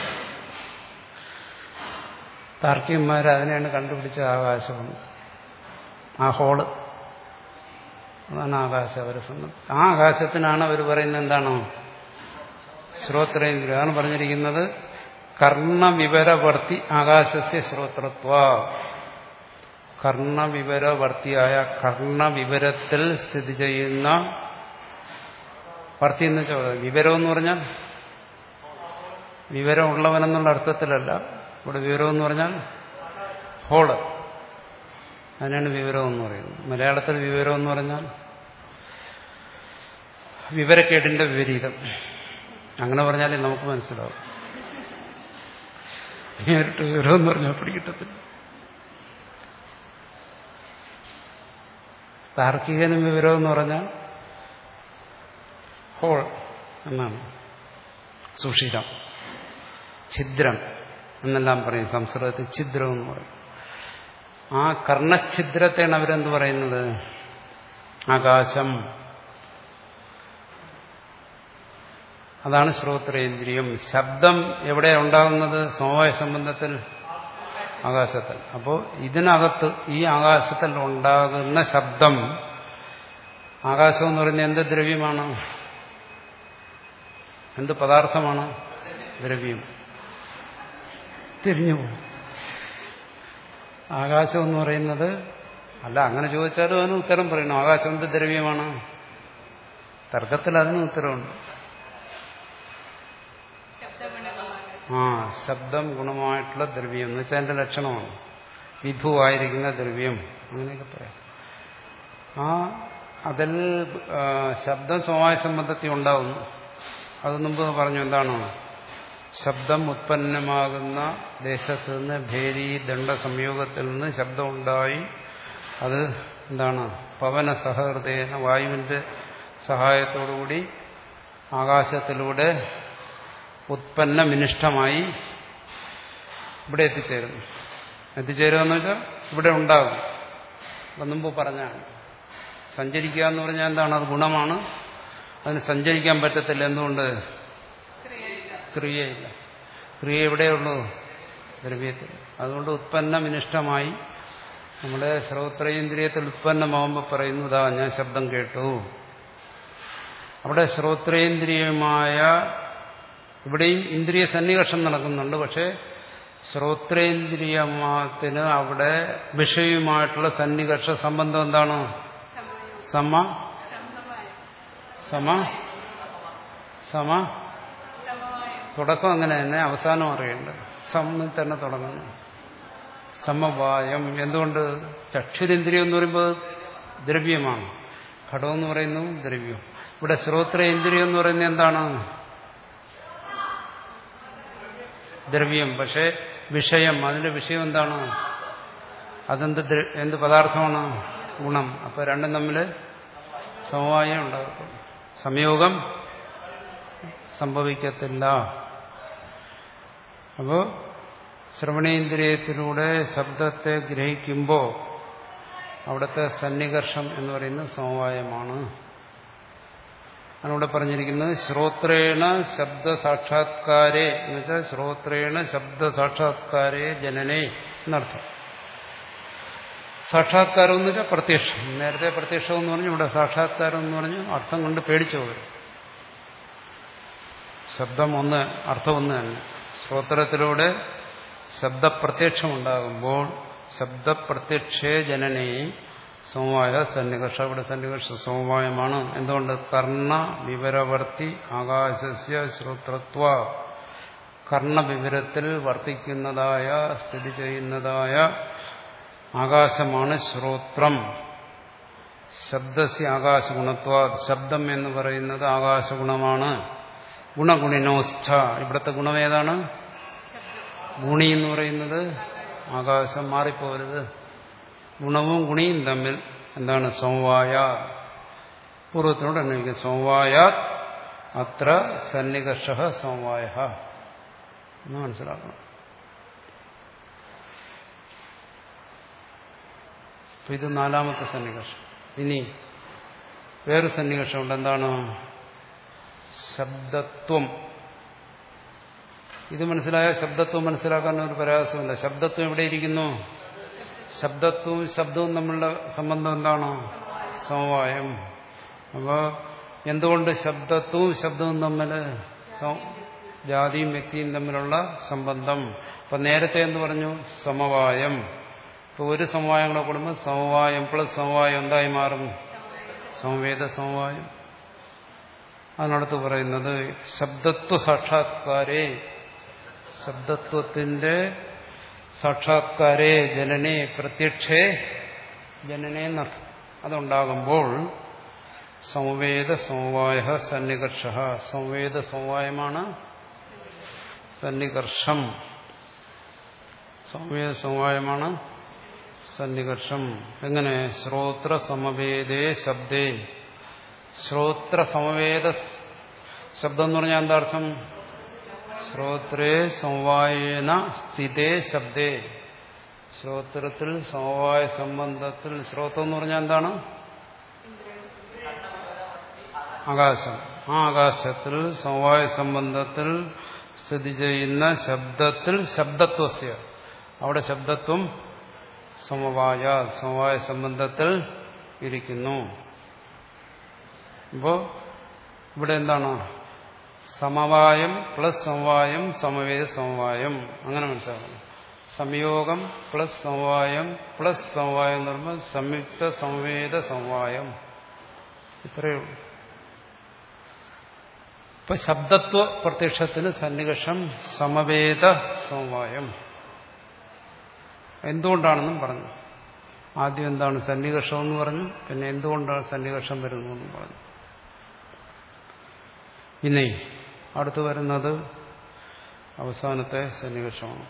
താർക്കികന്മാർ അതിനെയാണ് കണ്ടുപിടിച്ച ആകാശമെന്ന്. ആ ഹോള്, അതാണ് ആകാശം അവരെ സംബന്ധിച്ച്. ആ ആകാശത്തിനാണ് അവർ പറയുന്നത് എന്താണോ ശ്രോത്രേന്ദ്രിയം. അതാണ് പറഞ്ഞിരിക്കുന്നത് കർണവിവരവർത്തി ആകാശസ്യ ശ്രോത്രത്വ. കർണവിവരവർത്തിയായ കർണവിവരത്തിൽ സ്ഥിതി ചെയ്യുന്ന, വർത്തി എന്ന് വെച്ചാൽ വിവരം എന്ന് പറഞ്ഞാൽ വിവരമുള്ളവനെന്നുള്ള അർത്ഥത്തിലല്ല. ഇവിടെ വിവരം എന്ന് പറഞ്ഞാൽ ഹോള്, അതിനാണ് വിവരം എന്ന് പറയുന്നത്. മലയാളത്തിൽ വിവരം എന്ന് പറഞ്ഞാൽ വിവരക്കേടിന്റെ വിപരീതം. അങ്ങനെ പറഞ്ഞാലേ നമുക്ക് മനസ്സിലാവും. നേരിട്ട് വിവരം എന്ന് പറഞ്ഞാൽ പിടികിട്ടത്തില്ല. താർക്കികനും വിവരം എന്ന് പറഞ്ഞാൽ ഹോൾ എന്നാണ്. സുഷിരം, ഛിദ്രം എന്നെല്ലാം പറയും. സംസ്കൃതത്തിൽ ഛിദ്രം എന്ന് പറയും. ആ കർണഛിദ്രത്തെയാണ് അവരെന്ത് പറയുന്നത് ആകാശം. അതാണ് ശ്രോത്രേന്ദ്രിയം. ശബ്ദം എവിടെയാണ് ഉണ്ടാകുന്നത്? സമവായ സംബന്ധത്തിൽ ആകാശത്തിൽ. അപ്പോൾ ഇതിനകത്ത് ഈ ആകാശത്തിൽ ഉണ്ടാകുന്ന ശബ്ദം, ആകാശം എന്ന് പറയുന്നത് എന്ത് ദ്രവ്യമാണ്? എന്ത് പദാർത്ഥമാണ്? ദ്രവ്യം. തിരിഞ്ഞു പോകും. ആകാശം എന്ന് പറയുന്നത് അല്ല, അങ്ങനെ ചോദിച്ചാലും അതിന് ഉത്തരം പറയണം. ആകാശം എന്ത് ദ്രവ്യമാണ്? തർക്കത്തിൽ അതിന് ഉത്തരവുണ്ട്. ആ ശബ്ദം ഗുണമായിട്ടുള്ള ദ്രവ്യം എന്ന് വെച്ചാൽ എന്റെ ലക്ഷണമാണ്. വിഭുവായിരിക്കുന്ന ദ്രവ്യം, അങ്ങനെയൊക്കെ പറയാം. ആ അതിൽ ശബ്ദം സമവായ സംബന്ധത്തിൽ ഉണ്ടാകുന്നു. അത് മുമ്പ് പറഞ്ഞു. എന്താണ്? ശബ്ദം ഉത്പന്നമാകുന്ന ദേശത്ത് നിന്ന് ഭേരി ദണ്ഡ സംയോഗത്തിൽ നിന്ന് ശബ്ദം ഉണ്ടായി. അത് എന്താണ്? പവന സഹൃദയന, വായുവിന്റെ സഹായത്തോടുകൂടി ആകാശത്തിലൂടെ ഉത്പന്നമിനിഷ്ഠമായി ഇവിടെ എത്തിച്ചേരുന്നു. എത്തിച്ചേരുക എന്ന് വെച്ചാൽ ഇവിടെ ഉണ്ടാകും. അത് മുമ്പ് പറഞ്ഞാണ്. സഞ്ചരിക്കുക എന്ന് പറഞ്ഞാൽ എന്താണ്? അത് ഗുണമാണ്. അതിന് സഞ്ചരിക്കാൻ പറ്റത്തില്ല. എന്തുകൊണ്ട്? ക്രിയയില്ല. ക്രിയ എവിടെയുള്ളൂ? ദ്രവ്യത്തിൽ. അതുകൊണ്ട് ഉത്പന്നമിനിഷ്ഠമായി നമ്മുടെ ശ്രോത്രേന്ദ്രിയത്തിൽ ഉത്പന്നമാകുമ്പോൾ പറയുന്നു, ഇതാ ഞാൻ ശബ്ദം കേട്ടു. അവിടെ ശ്രോത്രേന്ദ്രിയമായ ഇവിടെയും ഇന്ദ്രിയ സന്നികർഷം നടക്കുന്നുണ്ട്. പക്ഷെ ശ്രോത്രേന്ദ്രിയത്തിന് അവിടെ വിഷയവുമായിട്ടുള്ള സന്നികർഷ സംബന്ധം എന്താണ്? സമ സമ സമ തുടക്കം അങ്ങനെ തന്നെ, അവസാനം അറിയേണ്ടത് സമ്മിൽ തന്നെ തുടങ്ങുന്നു. സമവായം. എന്തുകൊണ്ട്? ചക്ഷുരേന്ദ്രിയം എന്ന് പറയുമ്പോൾ ദ്രവ്യമാണ്. ഘടം എന്ന് പറയുന്നു ദ്രവ്യം. ഇവിടെ ശ്രോത്രേന്ദ്രിയം എന്ന് പറയുന്നത് എന്താണ്? ദ്രവ്യം. പക്ഷെ വിഷയം, അതിന്റെ വിഷയം എന്താണ്? അതെന്ത് എന്ത് പദാർത്ഥമാണ്? ഗുണം. അപ്പൊ രണ്ടും തമ്മിൽ സമവായം ഉണ്ടാകും. സംയോഗം സംഭവിക്കത്തില്ല. അപ്പോ ശ്രവണേന്ദ്രിയത്തിലൂടെ ശബ്ദത്തെ ഗ്രഹിക്കുമ്പോൾ അവിടുത്തെ സന്നികർഷം എന്ന് പറയുന്നത് സമവായമാണ്. അതിലൂടെ പറഞ്ഞിരിക്കുന്നത് ശ്രോത്രേണ ശബ്ദ സാക്ഷാത്കാരേ എന്ന് വെച്ചാൽ ശ്രോത്രേണ ശബ്ദ സാക്ഷാത്കാരേ ജനനേ എന്നർത്ഥം. സാക്ഷാത്കാരം എന്ന് വെച്ചാൽ പ്രത്യക്ഷം. നേരത്തെ പ്രത്യക്ഷം എന്ന് പറഞ്ഞു, ഇവിടെ സാക്ഷാത്കാരം എന്ന് പറഞ്ഞു. അർത്ഥം കൊണ്ട് പേടിച്ചു പോകരുത്. ശബ്ദം ഒന്ന്, അർത്ഥം ഒന്ന് തന്നെ. ശ്രോത്രത്തിലൂടെ ശബ്ദപ്രത്യക്ഷമുണ്ടാകുമ്പോൾ ശബ്ദപ്രത്യക്ഷേ ജനനേ സമവായ സന്നികർഷ. ഇവിടെ സന്നികർഷ സമവായമാണ്. എന്തുകൊണ്ട്? കർണ വിവരവർത്തി ആകാശസ്യ ശ്രോത്രത്വ. കർണവിവരത്തിൽ വർത്തിക്കുന്നതായ സ്ഥിതി ചെയ്യുന്നതായ ആകാശമാണ് ശ്രോത്രം. ശബ്ദസ്യ ആകാശഗുണത്വ. ശബ്ദം എന്ന് പറയുന്നത് ആകാശഗുണമാണ്. ഗുണഗുണിനോസ്ഥ. ഇവിടുത്തെ ഗുണം ഏതാണ്? ഗുണി എന്ന് പറയുന്നത് ആകാശം. മാറിപ്പോരുത്. ഗുണവും ഗുണിയും തമ്മിൽ എന്താണ്? സമവായ. പൂർവ്വത്തിനോട് അന്വയിക്കും. സമവായാത് അത്ര സന്നികർഷ സമവായ എന്ന് മനസ്സിലാക്കണം. അപ്പൊ ഇത് നാലാമത്തെ സന്നികർഷം. ഇനി വേറെ സന്നികർഷമുണ്ട്. എന്താണ്? ശബ്ദത്വം ഇത് മനസ്സിലായ ശബ്ദത്വം മനസ്സിലാക്കാൻ ഒരു പ്രയാസമില്ല. ശബ്ദത്വം എവിടെ ഇരിക്കുന്നു? ശബ്ദത്വവും ശബ്ദവും തമ്മിലുള്ള സംബന്ധം എന്താണ്? സമവായം. അപ്പോൾ എന്തുകൊണ്ട് ശബ്ദത്വവും ശബ്ദവും തമ്മിൽ ജാതിയും വ്യക്തിയും തമ്മിലുള്ള സംബന്ധം? അപ്പൊ നേരത്തെ എന്ന് പറഞ്ഞു സമവായം. ഇപ്പൊ ഒരു സമവായം കൂടെ കൂടുമ്പോൾ സമവായം പ്ലസ് സമവായം എന്തായി മാറും? സമവേദ സമവായം. അതിനടുത്ത് പറയുന്നത് ശബ്ദത്വ സാക്ഷാത്കാരേ, ശബ്ദത്വത്തിന്റെ സാക്ഷാത്കാരേ ജനനേ പ്രത്യക്ഷേ ജനനേ എന്നർത്ഥം. അതുണ്ടാകുമ്പോൾ സംവേദ സമവായ സന്നികർഷ. സംവേദ സമവായമാണ് സന്നികർഷം. സംവേദ സമവായമാണ് സന്നികർഷം. എങ്ങനെ? ശ്രോത്ര സമവേദേ ശബ്ദേ. ശ്രോത്ര സമവേദ ശബ്ദം എന്ന് പറഞ്ഞാൽ എന്താ അർത്ഥം? ശ്രോത്രേ സമവായേന സ്ഥിതേ ശബ്ദേ. ശ്രോത്രത്തിൽ സമവായ സംബന്ധത്തിൽ, ശ്രോത്രം എന്ന് പറഞ്ഞാൽ എന്താണ്? ആകാശം. ആ ആകാശത്തിൽ സമവായ സംബന്ധത്തിൽ സ്ഥിതി ചെയ്യുന്ന ശബ്ദത്തിൽ ശബ്ദത്വസ്യ, അവിടെ ശബ്ദത്വം സമവായ സമവായ സംബന്ധത്തിൽ ഇരിക്കുന്നു. അപ്പോ ഇവിടെ എന്താണ്? സമവായം പ്ലസ് സമവായം സമവേദ സമവായം, അങ്ങനെ മനസ്സിലാക്കണം. സംയോഗം പ്ലസ് സമവായം പ്ലസ് സമവായം എന്ന് പറയുമ്പോൾ സംയുക്ത സമവേദ സമവായം. ഇത്രയേ ഉള്ളൂ. ഇപ്പൊ ശബ്ദത്വ പ്രത്യക്ഷത്തിന് സന്നികർഷം സമവേദ സമവായം. എന്തുകൊണ്ടാണെന്നും പറഞ്ഞു. ആദ്യം എന്താണ് സന്നികർഷം എന്ന് പറഞ്ഞു, പിന്നെ എന്തുകൊണ്ടാണ് സന്നികർഷം വരുന്നതെന്നും പറഞ്ഞു. ഇനി അടുത്ത് വരുന്നത് അവസാനത്തെ സന്നികർഷമാണ്.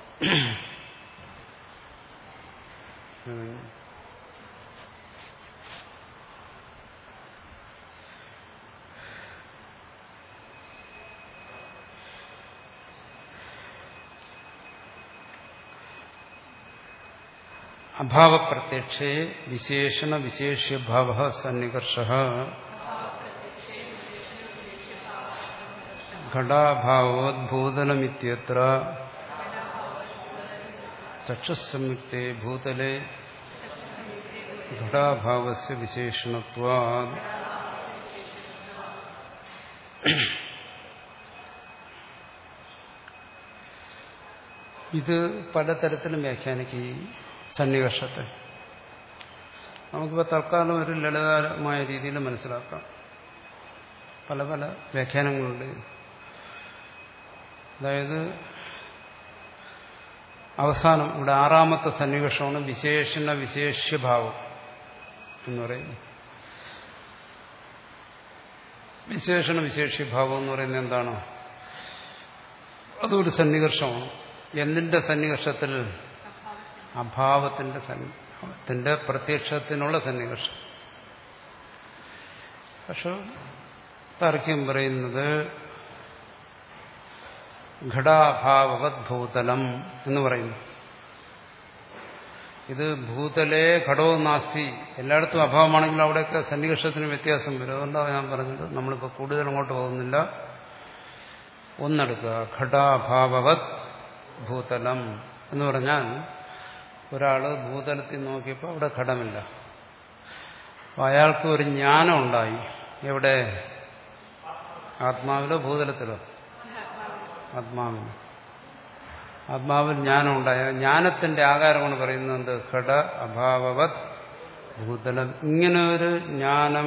അഭാവപ്രത്യക്ഷേ വിശേഷണ വിശേഷ്യഭാവ സന്നികർഷഃ. ഘടാഭാവോദ്ഭൂതലമിത്യത്ര ചക്ഷുസംയുക്തേ ഭൂതലേ ഘടാഭാവസ്യ വിശേഷണത്വാത്. ഇത് പലതരത്തിലും വ്യാഖ്യാനിക്കും ഈ സന്നികർഷത്തെ. നമുക്കിപ്പോൾ തൽക്കാലം ഒരു ലളിതമായ രീതിയിൽ മനസ്സിലാക്കാം. പല പല വ്യാഖ്യാനങ്ങളുണ്ട്. അതായത് അവസാനം ഇവിടെ ആറാമത്തെ സന്നികർഷമാണ് വിശേഷണ വിശേഷ്യഭാവം എന്ന് പറയുന്നത്. വിശേഷണ വിശേഷ്യഭാവം എന്ന് പറയുന്നത് എന്താണ്? അതൊരു സന്നികർഷമാണ്. എന്തിന്റെ സന്നികർഷത്തിൽ? അഭാവത്തിന്റെ സന്നിന്റെ പ്രത്യക്ഷത്തിനുള്ള സന്നികർഷം. പക്ഷെ താർക്കികം പറയുന്നത് ഘടാഭാവവത് ഭൂതലം എന്ന് പറയുന്നു. ഇത് ഭൂതലേ ഘടോ നാസ്തി, എല്ലായിടത്തും അഭാവമാണെങ്കിൽ അവിടെയൊക്കെ സന്നികർഷത്തിന് വ്യത്യാസം വരും. അതുകൊണ്ടാണ് ഞാൻ പറഞ്ഞത്. നമ്മളിപ്പോൾ കൂടുതൽ അങ്ങോട്ട് പോകുന്നില്ല. ഒന്നെടുക്കുക. ഘടാഭാവവത് ഭൂതലം എന്ന് പറഞ്ഞാൽ ഒരാള് ഭൂതലത്തിൽ നോക്കിയപ്പോൾ അവിടെ ഘടമില്ല. അപ്പോൾ അയാൾക്ക് ഒരു ജ്ഞാനം ഉണ്ടായി. എവിടെ? ആത്മാവിലോ ഭൂതലത്തിലോ? ആത്മാവിൽ. ആത്മാവിൽ ജ്ഞാനം ഉണ്ടായ ജ്ഞാനത്തിന്റെ ആകാരമാണ് പറയുന്നത് എന്ത്? ഘട അഭാവവത് ഭൂതലം. ഇങ്ങനെ ഒരു ജ്ഞാനം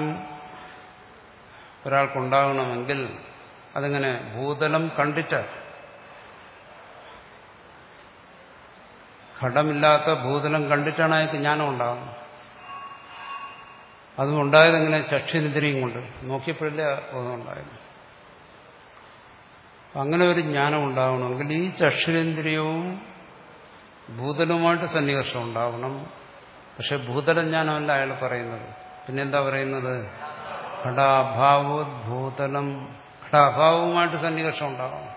ഒരാൾക്കുണ്ടാകണമെങ്കിൽ അതെങ്ങനെ? ഭൂതലം കണ്ടിട്ട്. ഘടമില്ലാത്ത ഭൂതലം കണ്ടിട്ടാണ് അയാൾക്ക് ജ്ഞാനം ഉണ്ടാകുന്നത്. അതും ഉണ്ടായതെങ്ങനെ? ചക്ഷുനിന്ദ്രിയം കൊണ്ട് നോക്കിയപ്പോഴല്ലേ ബോധം ഉണ്ടായത്. അങ്ങനെ ഒരു ജ്ഞാനം ഉണ്ടാവണമെങ്കിൽ ഈ ചക്ഷുരേന്ദ്രിയവും ഭൂതലവുമായിട്ട് സന്നികർഷം ഉണ്ടാവണം. പക്ഷെ ഭൂതലജ്ഞാനമല്ല അയാൾ പറയുന്നത്. പിന്നെന്താ പറയുന്നത്? ഘടാഭാവോദ്ഭൂതലം. ഘടാഭാവവുമായിട്ട് സന്നികർഷം ഉണ്ടാവണം.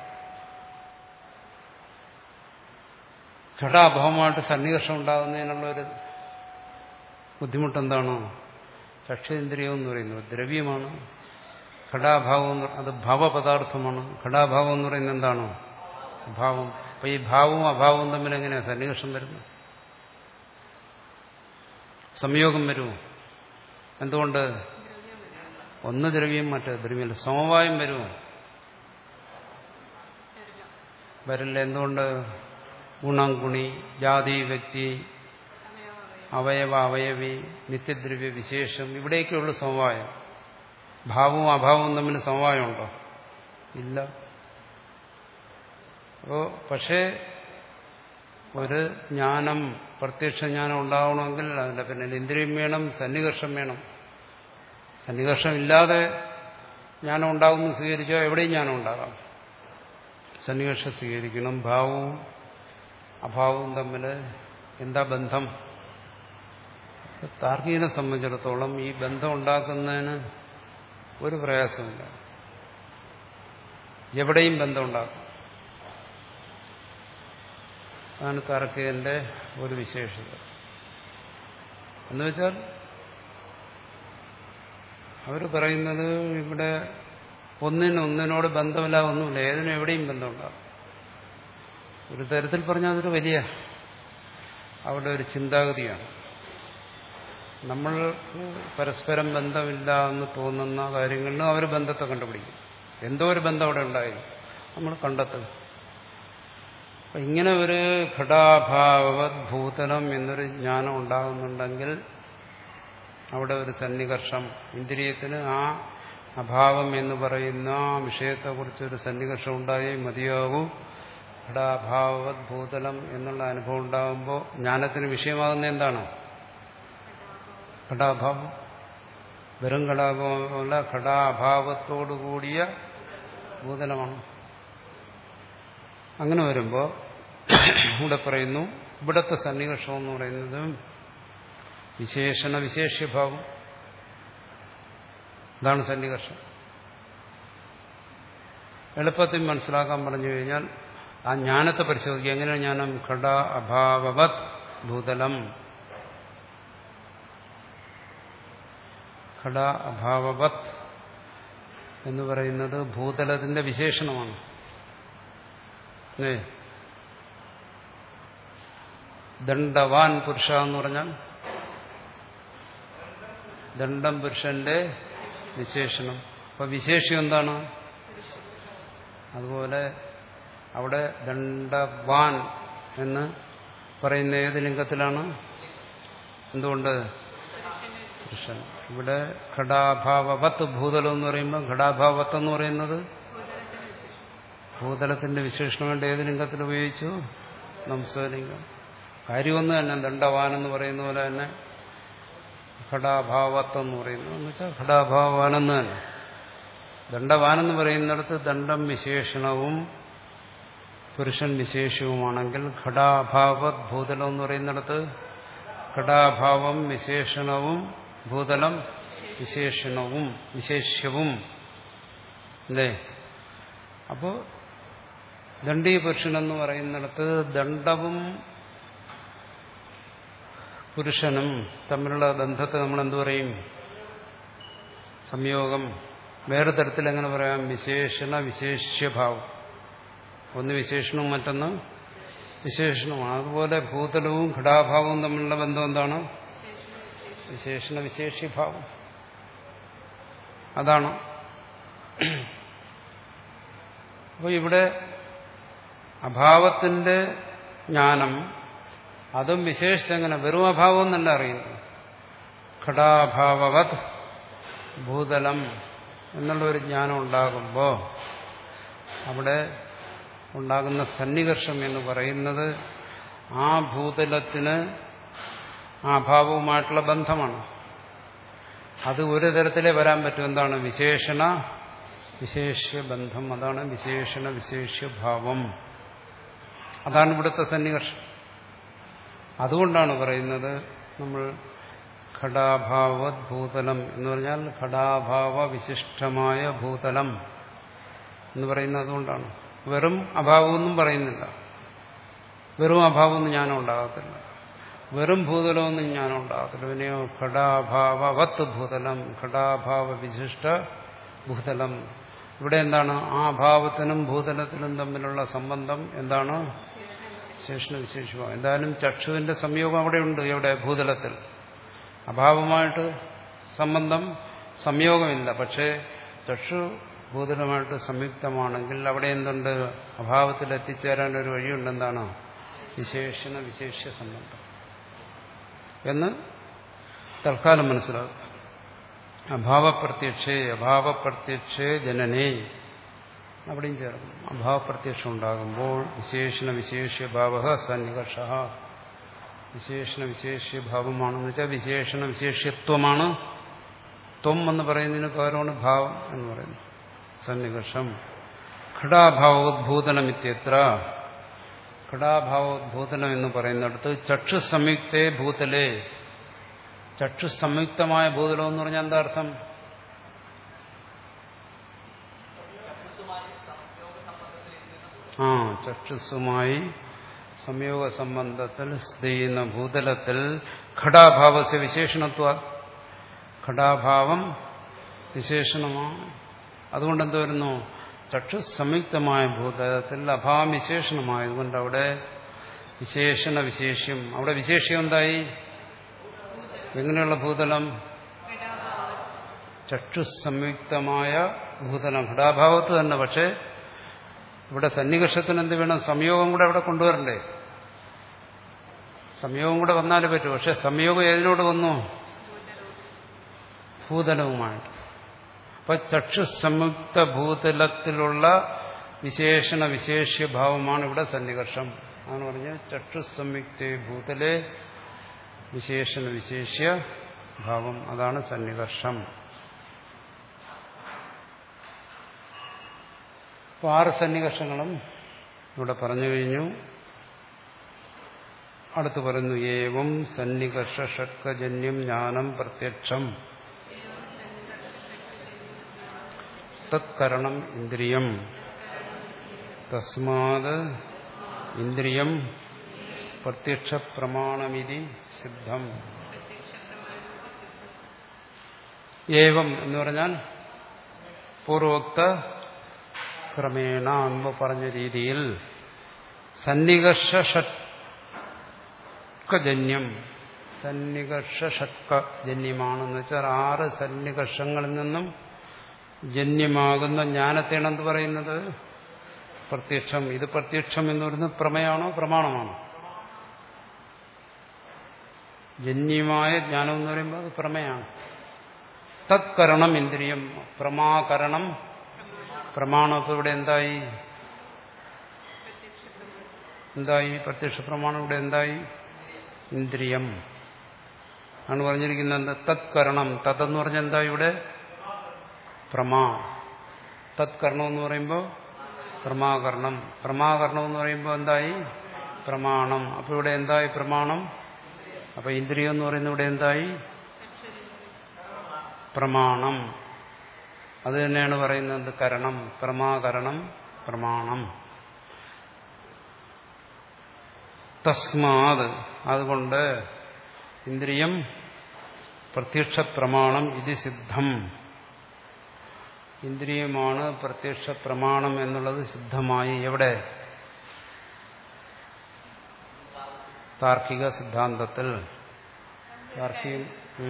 ഘടാഭാവമായിട്ട് സന്നികർഷം ഉണ്ടാകുന്നതിനുള്ളൊരു ബുദ്ധിമുട്ടെന്താണ്? ചക്ഷുരേന്ദ്രിയം എന്ന് പറയുന്നത് ദ്രവ്യമാണ്. ഘടാഭാവം അത് ഭാവപദാർത്ഥമാണ്. ഘടാഭാവം എന്ന് പറയുന്നത് എന്താണ്? അഭാവം. അപ്പൊ ഈ ഭാവവും അഭാവവും തമ്മിൽ എങ്ങനെയാ സന്നികർഷം വരുന്നു? സംയോഗം വരുമോ? എന്തുകൊണ്ട്? ഒന്ന് ദ്രവ്യം മറ്റേ ദ്രവ്യമല്ല. സമവായം വരുമോ? വരില്ല. എന്തുകൊണ്ട്? ഗുണം ഗുണി, ജാതി വ്യക്തി, അവയവ അവയവി, നിത്യദ്രവ്യ വിശേഷം, ഇവിടേക്കുള്ള സമവായം. ഭാവവും അഭാവവും തമ്മിൽ സമവായമുണ്ടോ? ഇല്ല. അപ്പോ പക്ഷേ ഒരു ജ്ഞാനം, പ്രത്യക്ഷ ജ്ഞാനം ഉണ്ടാവണമെങ്കിൽ അതിന്റെ പിന്നിൽ ഇന്ദ്രിയം വേണം, സന്നികർഷം വേണം. സന്നികർഷം ഇല്ലാതെ ജ്ഞാനം ഉണ്ടാകുമെന്ന് സ്വീകരിച്ചാൽ എവിടെയും ജ്ഞാനം ഉണ്ടാകാം. സന്നികർഷം സ്വീകരിക്കണം. ഭാവവും അഭാവവും തമ്മിൽ എന്താ ബന്ധം? താർക്കികനെ സംബന്ധിച്ചിടത്തോളം ഈ ബന്ധം ഉണ്ടാക്കുന്നതിന് ഒരു പ്രയാസമില്ല. എവിടെയും ബന്ധം ഉണ്ടാക്കും. അതാണ് താർക്കികന്റെ ഒരു വിശേഷത. എന്നുവെച്ചാൽ അവർ പറയുന്നത് ഇവിടെ ഒന്നിന് ഒന്നിനോട് ബന്ധമില്ല, ഒന്നുമില്ല, ഏതിനും എവിടെയും ബന്ധമുണ്ടാകും. ഒരു തരത്തിൽ പറഞ്ഞാൽ അതൊരു വലിയ അവരുടെ ഒരു ചിന്താഗതിയാണ്. നമ്മൾ പരസ്പരം ബന്ധമില്ല എന്ന് തോന്നുന്ന കാര്യങ്ങളിലും അവർ ബന്ധത്തെ കണ്ടുപിടിക്കും. എന്തോ ഒരു ബന്ധം അവിടെ ഉണ്ടായി നമ്മൾ കണ്ടെത്തും. അപ്പം ഇങ്ങനെ ഒരു ഘടാഭാവവത് ഭൂതലം എന്നൊരു ജ്ഞാനം ഉണ്ടാകുന്നുണ്ടെങ്കിൽ അവിടെ ഒരു സന്നികർഷം, ഇന്ദ്രിയത്തിന് ആ അഭാവം എന്ന് പറയുന്ന വിഷയത്തെക്കുറിച്ചൊരു സന്നികർഷം ഉണ്ടായേ മതിയാകൂ. ഘടാഭാവവത് ഭൂതലം എന്നുള്ള അനുഭവം ഉണ്ടാകുമ്പോൾ ജ്ഞാനത്തിന് വിഷയമാകുന്ന എന്താണ്? ഘടാഭാവം. വെറും ഘടാഭാവമല്ല, ഘടാഭാവത്തോടുകൂടിയ ഭൂതലമാണ്. അങ്ങനെ വരുമ്പോൾ ഇവിടെ പറയുന്നു, ഇവിടത്തെ സന്നികർഷം എന്ന് പറയുന്നത് വിശേഷണ വിശേഷ്യഭാവം. അതാണ് സന്നികർഷം. എളുപ്പത്തിൽ മനസ്സിലാക്കാൻ പറഞ്ഞു കഴിഞ്ഞാൽ ആ ജ്ഞാനത്തെ പരിശോധിക്കുക. എങ്ങനെയാണ് ജ്ഞാനം? ഘട അഭാവവത് ഭൂതലം. ഘട അഭാവവത് എന്ന് പറയുന്നത് ഭൂതലത്തിന്റെ വിശേഷണമാണ്. ദണ്ഡവാൻ പുരുഷ എന്ന് പറഞ്ഞാൽ ദണ്ഡം പുരുഷന്റെ വിശേഷണം. അപ്പൊ വിശേഷം എന്താണ്? അതുപോലെ അവിടെ ദണ്ഡവാൻ എന്ന് പറയുന്ന ഏത് ലിംഗത്തിലാണ്? എന്തുകൊണ്ട്? പുരുഷൻ. ഇവിടെ ഘടാഭാവവത്ത് ഭൂതലം എന്ന് പറയുമ്പോൾ ഘടാഭാവത്ത് എന്ന് പറയുന്നത് ഭൂതലത്തിന്റെ വിശേഷണം വേണ്ട ഏത് ലിംഗത്തിൽ ഉപയോഗിച്ചു? നംസലിംഗം. കാര്യമൊന്നു തന്നെ. ദണ്ഡവാൻ എന്ന് പറയുന്ന പോലെ തന്നെ ഘടാഭാവത്വം എന്ന് പറയുന്നു. എന്ന് വെച്ചാൽ ഘടാഭാവാനെന്ന് തന്നെ. ദണ്ഡവാനെന്ന് പറയുന്നിടത്ത് ദണ്ഡം വിശേഷണവും പുരുഷൻ വിശേഷവുമാണെങ്കിൽ ഘടാഭാവത് ഭൂതലം എന്ന് പറയുന്നിടത്ത് ഘടാഭാവം വിശേഷണവും ഭൂതലം വിശേഷണവും വിശേഷ്യവും. അല്ലേ? അപ്പോ ദണ്ഡീ പുരുഷനെന്ന് പറയുന്നിടത്ത് ദണ്ഡവും പുരുഷനും തമ്മിലുള്ള ബന്ധത്തെ നമ്മൾ എന്തു പറയും? സംയോഗം. വേറെ തരത്തിൽ എങ്ങനെ പറയാം? വിശേഷണ വിശേഷ്യഭാവം. ഒന്ന് വിശേഷണവും മറ്റൊന്ന് വിശേഷണമാണ്. അതുപോലെ ഭൂതലവും ഘടാഭാവവും തമ്മിലുള്ള ബന്ധം എന്താണ്? വിശേഷണ വിശേഷ്യഭാവം. അതാണ്. അപ്പോൾ ഇവിടെ അഭാവത്തിന്റെ ജ്ഞാനം, അതും വിശേഷിച്ചെങ്ങനെ? വെറും അഭാവം എന്നല്ല അറിയുന്നു. ഘടാഭാവവത് ഭൂതലം എന്നുള്ളൊരു ജ്ഞാനം ഉണ്ടാകുമ്പോൾ അവിടെ ഉണ്ടാകുന്ന സന്നികർഷം എന്ന് പറയുന്നത് ആ ഭൂതലത്തിന് ആ അഭാവവുമായിട്ടുള്ള ബന്ധമാണ്. അത് ഒരു തരത്തിലേ വരാൻ പറ്റും. എന്താണ്? വിശേഷണ വിശേഷ്യ ബന്ധം. അതാണ് വിശേഷണ വിശേഷ്യഭാവം. അതാണ് ഇവിടുത്തെ സന്നികർഷം. അതുകൊണ്ടാണ് പറയുന്നത് നമ്മൾ ഘടാഭാവത് ഭൂതലം എന്ന് പറഞ്ഞാൽ ഘടാഭാവ വിശിഷ്ടമായ ഭൂതലം എന്ന് പറയുന്നത് അതുകൊണ്ടാണ്. വെറും അഭാവമൊന്നും പറയുന്നില്ല. വെറും അഭാവമൊന്നും ജ്ഞാനം ഉണ്ടാകത്തില്ല. വെറും ഭൂതലമൊന്നും ജ്ഞാനം ഉണ്ടാകത്തില്ല. പിന്നെയോ ഘടാഭാവവത്ത് ഭൂതലം, ഘടാഭാവ വിശിഷ്ട ഭൂതലം. ഇവിടെ എന്താണ്? ആ അഭാവത്തിനും ഭൂതലത്തിനും തമ്മിലുള്ള സംബന്ധം എന്താണ്? വിശേഷണ വിശേഷമാണ്. എന്തായാലും ചക്ഷുവിന്റെ സംയോഗം അവിടെയുണ്ട്. എവിടെ? ഭൂതലത്തിൽ. അഭാവമായിട്ട് സംബന്ധം സംയോഗമില്ല. പക്ഷേ ചക്ഷു ഭൂതലമായിട്ട് സംയുക്തമാണെങ്കിൽ അവിടെ എന്തുണ്ട്? അഭാവത്തിൽ എത്തിച്ചേരാൻ ഒരു വഴിയുണ്ട്. എന്താണ്? വിശേഷണ വിശേഷ്യ സംബന്ധം എന്ന് തൽക്കാലം മനസ്സിലാക്കുക. അഭാവപ്രത്യക്ഷേ അഭാവപ്രത്യക്ഷേ ജനനേ അവിടെയും ചേർക്കും. അഭാവപ്രത്യക്ഷം ഉണ്ടാകുമ്പോൾ വിശേഷണ വിശേഷ്യഭാവ സന്നികർഷ. വിശേഷണ വിശേഷ്യഭാവമാണെന്ന് വെച്ചാൽ വിശേഷണ വിശേഷ്യത്വമാണ്. ത്വം എന്ന് പറയുന്നതിന് പകരമാണ് ഭാവം എന്ന് പറയുന്നത്. സന്നികർഷം. ഘടാഭാവോദ്ഭൂതനമിത്യത്ര. ഘടാഭാവോദ്ഭൂതനം എന്ന് പറയുന്നിടത്ത് ചക്ഷു സംയുക്തേ ഭൂതലേ. ചക്ഷു സംയുക്തമായ ഭൂതലം എന്ന് പറഞ്ഞാൽ എന്താ അർത്ഥം? ആ ചക്ഷുസുമായി സംയോഗ സംബന്ധത്തിൽ സ്ഥിതി ചെയ്യുന്ന ഭൂതലത്തിൽ ഘടാഭാവസ്യ വിശേഷണത്വ. ഘടാഭാവം വിശേഷണമാണ്. അതുകൊണ്ട് എന്ത് വരുന്നു? ചക്ഷു സംയുക്തമായ ഭൂതലത്തിൽ അഭാവം വിശേഷണമായതുകൊണ്ട് അവിടെ വിശേഷണ വിശേഷ്യം. അവിടെ വിശേഷ്യം എന്തായി? എങ്ങനെയുള്ള ഭൂതലം? ചക്ഷു സംയുക്തമായ ഭൂതലം. ഘടാഭാവത്ത് തന്നെ. പക്ഷെ ഇവിടെ സന്നികർഷത്തിന് എന്ത് വേണം? സംയോഗം കൂടെ അവിടെ കൊണ്ടുവരണ്ടേ? സംയോഗം കൂടെ വന്നാലേ പറ്റൂ. പക്ഷെ സംയോഗം ഏതിനോട് വന്നു? ഭൂതലവുമായിട്ട്. അപ്പൊ ചക്ഷു സംയുക്ത ഭൂതലത്തിലുള്ള വിശേഷണ വിശേഷ്യഭാവമാണ് ഇവിടെ സന്നികർഷം. ആണ് പറഞ്ഞ് ചക്ഷു സംയുക്തേ ഭൂതലേ വിശേഷണ വിശേഷ്യ ഭാവം. അതാണ് സന്നികർഷം. അപ്പോൾ ആറ് സന്നികർഷങ്ങളും ഇവിടെ പറഞ്ഞു കഴിഞ്ഞു. അടുത്ത് പറയുന്നു ഏവം സന്നികർഷ ഷഡ്കജന്യം ജ്ഞാനം പ്രത്യക്ഷം തത്കരണം ഇന്ദ്രിയം തസ്മാത് ഇന്ദ്രിയം പ്രത്യക്ഷ പ്രമാണമിതി സിദ്ധം. ഏവം എന്ന് പറഞ്ഞാൽ പൂർവോക്ത ക്രമേണ മുമ്പ് പറഞ്ഞ രീതിയിൽ സന്നികർഷ ഷഡ്കജന്യം. സന്നികർഷ ഷഡ്കജന്യമാണെന്ന് വെച്ചാൽ ആറ് സന്നികർഷങ്ങളിൽ നിന്നും ജന്യമാകുന്ന ജ്ഞാനത്തെയാണ് എന്ത് പറയുന്നത്? പ്രത്യക്ഷം. ഇത് പ്രത്യക്ഷം എന്ന് പറയുന്നത് പ്രമേയാണോ പ്രമാണമാണോ? ജന്യമായ ജ്ഞാനം എന്ന് പറയുമ്പോൾ അത് പ്രമേയാണ്. തത്കരണം ഇന്ദ്രിയം. പ്രമാകരണം പ്രമാണം. അപ്പോൾ ഇവിടെ എന്തായി? എന്തായി? പ്രത്യക്ഷ പ്രമാണം ഇവിടെ എന്തായി? ഇന്ദ്രിയം ആണ് പറഞ്ഞിരിക്കുന്നത്. തത്കരണം. തതെന്ന് പറഞ്ഞാൽ എന്താ? ഇവിടെ പ്രമാ. തത്കരണം എന്ന് പറയുമ്പോൾ പ്രമാകരണം. പ്രമാകരണം എന്ന് പറയുമ്പോൾ എന്തായി? പ്രമാണം. അപ്പോൾ ഇവിടെ എന്തായി? പ്രമാണം. അപ്പൊ ഇന്ദ്രിയം എന്ന് പറയുന്നത് ഇവിടെ എന്തായി? പ്രമാണം. അത് തന്നെയാണ് പറയുന്നത് കരണം. പ്രമാകരണം പ്രമാണം. തസ്മാത് അതുകൊണ്ട് ഇന്ദ്രിയം പ്രത്യക്ഷ പ്രമാണം ഇത് സിദ്ധം. ഇന്ദ്രിയമാണ് പ്രത്യക്ഷ പ്രമാണം എന്നുള്ളത് സിദ്ധമായി. എവിടെ? താർക്കിക സിദ്ധാന്തത്തിൽ. താർക്കികം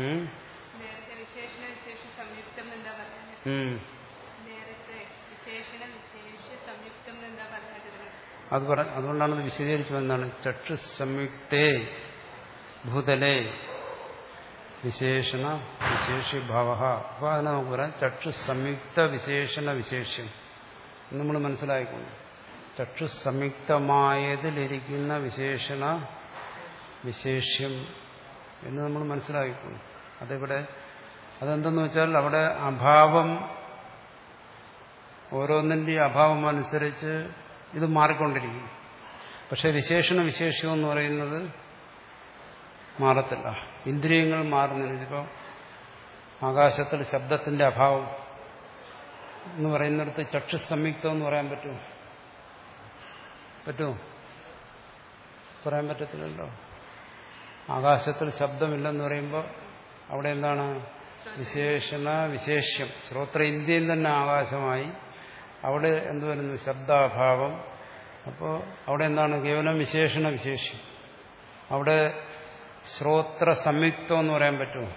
അത് പറ അതുകൊണ്ടാണ് ഇത് വിശദീകരിച്ചു വന്നതാണ്. ചക്ഷു സംയുക്തേ ഭൂതലേ വിശേഷണ വിശേഷ്യഭാവ. അപ്പൊ അത് നമുക്ക് പറയാം ചക്ഷു സംയുക്ത വിശേഷണ വിശേഷ്യം നമ്മൾ മനസ്സിലായിക്കൊണ്ട്. ചക്ഷു സംയുക്തമായതിലിരിക്കുന്ന വിശേഷണ വിശേഷ്യം എന്ന് നമ്മൾ മനസ്സിലാക്കിക്കൊണ്ട്. അതിവിടെ അതെന്തെന്ന് വെച്ചാൽ അവിടെ അഭാവം ഓരോന്നിൻ്റെയും അഭാവം അനുസരിച്ച് ഇത് മാറിക്കൊണ്ടിരിക്കും. പക്ഷെ വിശേഷണ വിശേഷ്യം എന്ന് പറയുന്നത് മാറത്തില്ല. ഇന്ദ്രിയങ്ങൾ മാറുന്നില്ല. ഇതിപ്പോൾ ആകാശത്തിൽ ശബ്ദത്തിന്റെ അഭാവം എന്ന് പറയുന്നിടത്ത് ചക്ഷു സംയുക്തം എന്ന് പറയാൻ പറ്റുമോ? പറ്റുമോ? പറയാൻ പറ്റത്തില്ലല്ലോ. ആകാശത്തിൽ ശബ്ദമില്ലെന്ന് പറയുമ്പോൾ അവിടെ എന്താണ്? വിശേഷണ വിശേഷ്യം. ശ്രോത്ര ഇന്ദ്രിയം തന്നെ ആകാശമായി. അവിടെ എന്ത് വരുന്നു? ശബ്ദാഭാവം. അപ്പോൾ അവിടെ എന്താണ്? കേവലം വിശേഷണ വിശേഷ്യം. അവിടെ ശ്രോത്ര സംയുക്തം എന്ന് പറയാൻ പറ്റുമോ?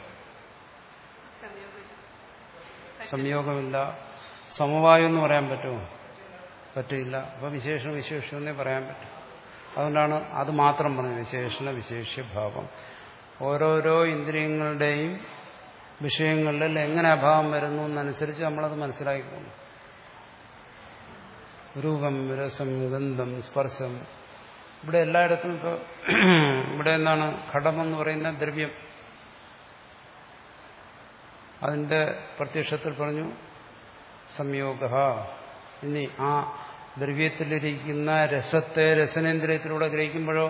സംയോഗമില്ല. സമവായം എന്ന് പറയാൻ പറ്റുമോ? പറ്റില്ല. അപ്പോൾ വിശേഷണ വിശേഷം എന്നേ പറയാൻ പറ്റും. അതുകൊണ്ടാണ് അത് മാത്രം പറഞ്ഞത്, വിശേഷണ വിശേഷ്യഭാവം. ഓരോരോ ഇന്ദ്രിയങ്ങളുടെയും വിഷയങ്ങളിൽ എങ്ങനെ അഭാവം വരുന്നു എന്നനുസരിച്ച് നമ്മളത് മനസ്സിലാക്കിക്കൊള്ളു. രൂപം, രസം, ഗന്ധം, സ്പർശം. ഇവിടെ എല്ലായിടത്തും ഇപ്പോൾ ഇവിടെ എന്താണ്? ഘടമെന്ന് പറയുന്ന ദ്രവ്യം. അതിന്റെ പ്രത്യക്ഷത്തിൽ പറഞ്ഞു സംയോഗ. ഇനി ആ ദ്രവ്യത്തിലിരിക്കുന്ന രസത്തെ രസനേന്ദ്രിയത്തിലൂടെ ഗ്രഹിക്കുമ്പോഴോ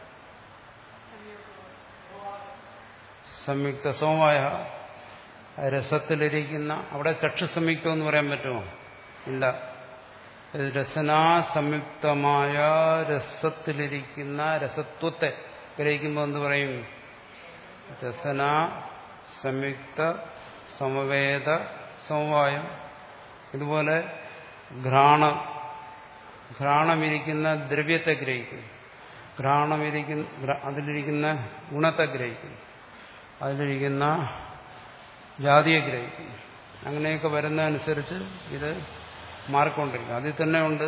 സംയുക്ത സമവായ. രസത്തിലിരിക്കുന്ന അവിടെ ചക്ഷു സംയുക്തം എന്ന് പറയാൻ പറ്റുമോ? ഇല്ല. രസനാ സംയുക്തമായ രസത്തിലിരിക്കുന്ന രസത്വത്തെ ഗ്രഹിക്കുമ്പോൾ എന്ത് പറയും? രസന സംയുക്ത സമവേദ സമവായം. ഇതുപോലെ ഘ്രാണം, ഘ്രാണമിരിക്കുന്ന ദ്രവ്യത്തെ ഗ്രഹിക്കും. ഘ്രാണമിരിക്കുന്ന അതിലിരിക്കുന്ന ഗുണത്തെ ഗ്രഹിക്കും. അതിലിരിക്കുന്ന ജാതിയെ ഗ്രഹിക്കും. അങ്ങനെയൊക്കെ വരുന്നതനുസരിച്ച് ഇത് മാറിക്കൊണ്ടിരിക്കും. അതിൽ തന്നെ ഉണ്ട്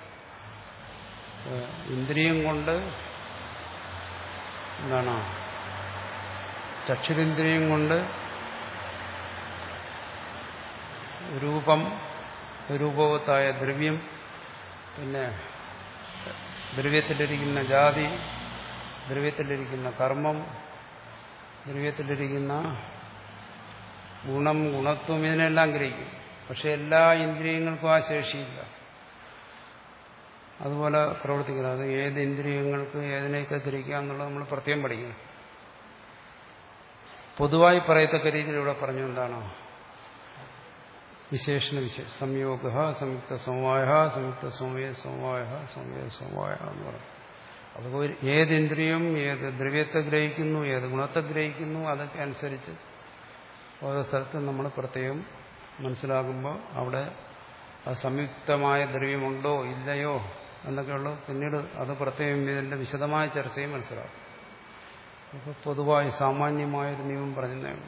ഇന്ദ്രിയം കൊണ്ട് എന്താണ്? ചക്ഷുരിന്ദ്രിയം കൊണ്ട് രൂപം, രൂപവത്തായ ദ്രവ്യം, പിന്നെ ദ്രവ്യത്തിലിരിക്കുന്ന ജാതി, ദ്രവ്യത്തിലിരിക്കുന്ന കർമ്മം, ദ്രവ്യത്തിലിരിക്കുന്ന ഗുണം, ഗുണത്വം, ഇതിനെല്ലാം ഗ്രഹിക്കും. പക്ഷെ എല്ലാ ഇന്ദ്രിയങ്ങൾക്കും ആ ശേഷിയില്ല. അതുപോലെ പ്രവർത്തിക്കണം. അത് ഏത് ഇന്ദ്രിയങ്ങൾക്ക് ഏതിനെയൊക്കെ ഗ്രഹിക്കുക എന്നുള്ളത് നമ്മൾ പ്രത്യേകം പഠിക്കണം. പൊതുവായി പറയത്തക്ക രീതിയിൽ ഇവിടെ പറഞ്ഞു എന്താണ്? വിശേഷണ വിശേഷ സംയോഗ, സംയുക്ത സമവായ, സംയുക്ത സമയ സമവായ, സമയ സമവായ എന്ന് പറയും. അതുപോലെ ഏത് ഇന്ദ്രിയം ഏത് ദ്രവ്യത്തെ ഗ്രഹിക്കുന്നു, ഏത് ഗുണത്തെ ഗ്രഹിക്കുന്നു, അതൊക്കെ അനുസരിച്ച് ഓരോ സ്ഥലത്തും നമ്മൾ പ്രത്യേകം മനസ്സിലാകുമ്പോൾ അവിടെ ആ സംയുക്തമായ ദ്രവ്യമുണ്ടോ ഇല്ലയോ എന്നൊക്കെയുള്ള പിന്നീട് അത് പ്രത്യേകം ഇതിന്റെ വിശദമായ ചർച്ചയും മനസ്സിലാക്കും. അപ്പോൾ പൊതുവായി സാമാന്യമായൊരു നിയമം പറഞ്ഞതേ ഉള്ളൂ.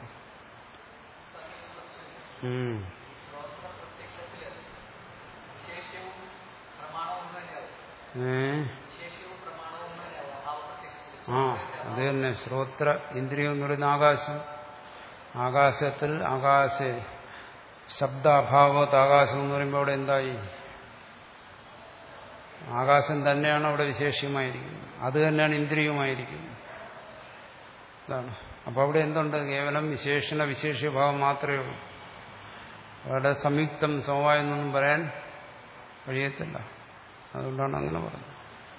ഏ ആ അത് തന്നെ. ശ്രോത്ര ഇന്ദ്രിയം എന്ന് പറയുന്ന ആകാശം. ആകാശത്തിൽ ആകാശ ശബ്ദാഭാവത്ത് ആകാശം എന്ന് പറയുമ്പോൾ അവിടെ എന്തായി? ആകാശം തന്നെയാണ് അവിടെ വിശേഷ്യമായിരിക്കുന്നത്. അത് തന്നെയാണ് ഇന്ദ്രിയമായിരിക്കുന്നത്. അതാണ്. അപ്പോൾ അവിടെ എന്തുണ്ട്? കേവലം വിശേഷണ വിശേഷ്യഭാവം മാത്രമേ ഉള്ളൂ. അവിടെ സംയുക്തം സമവായെന്നൊന്നും പറയാൻ കഴിയത്തില്ല. അതുകൊണ്ടാണ് അങ്ങനെ പറഞ്ഞത്.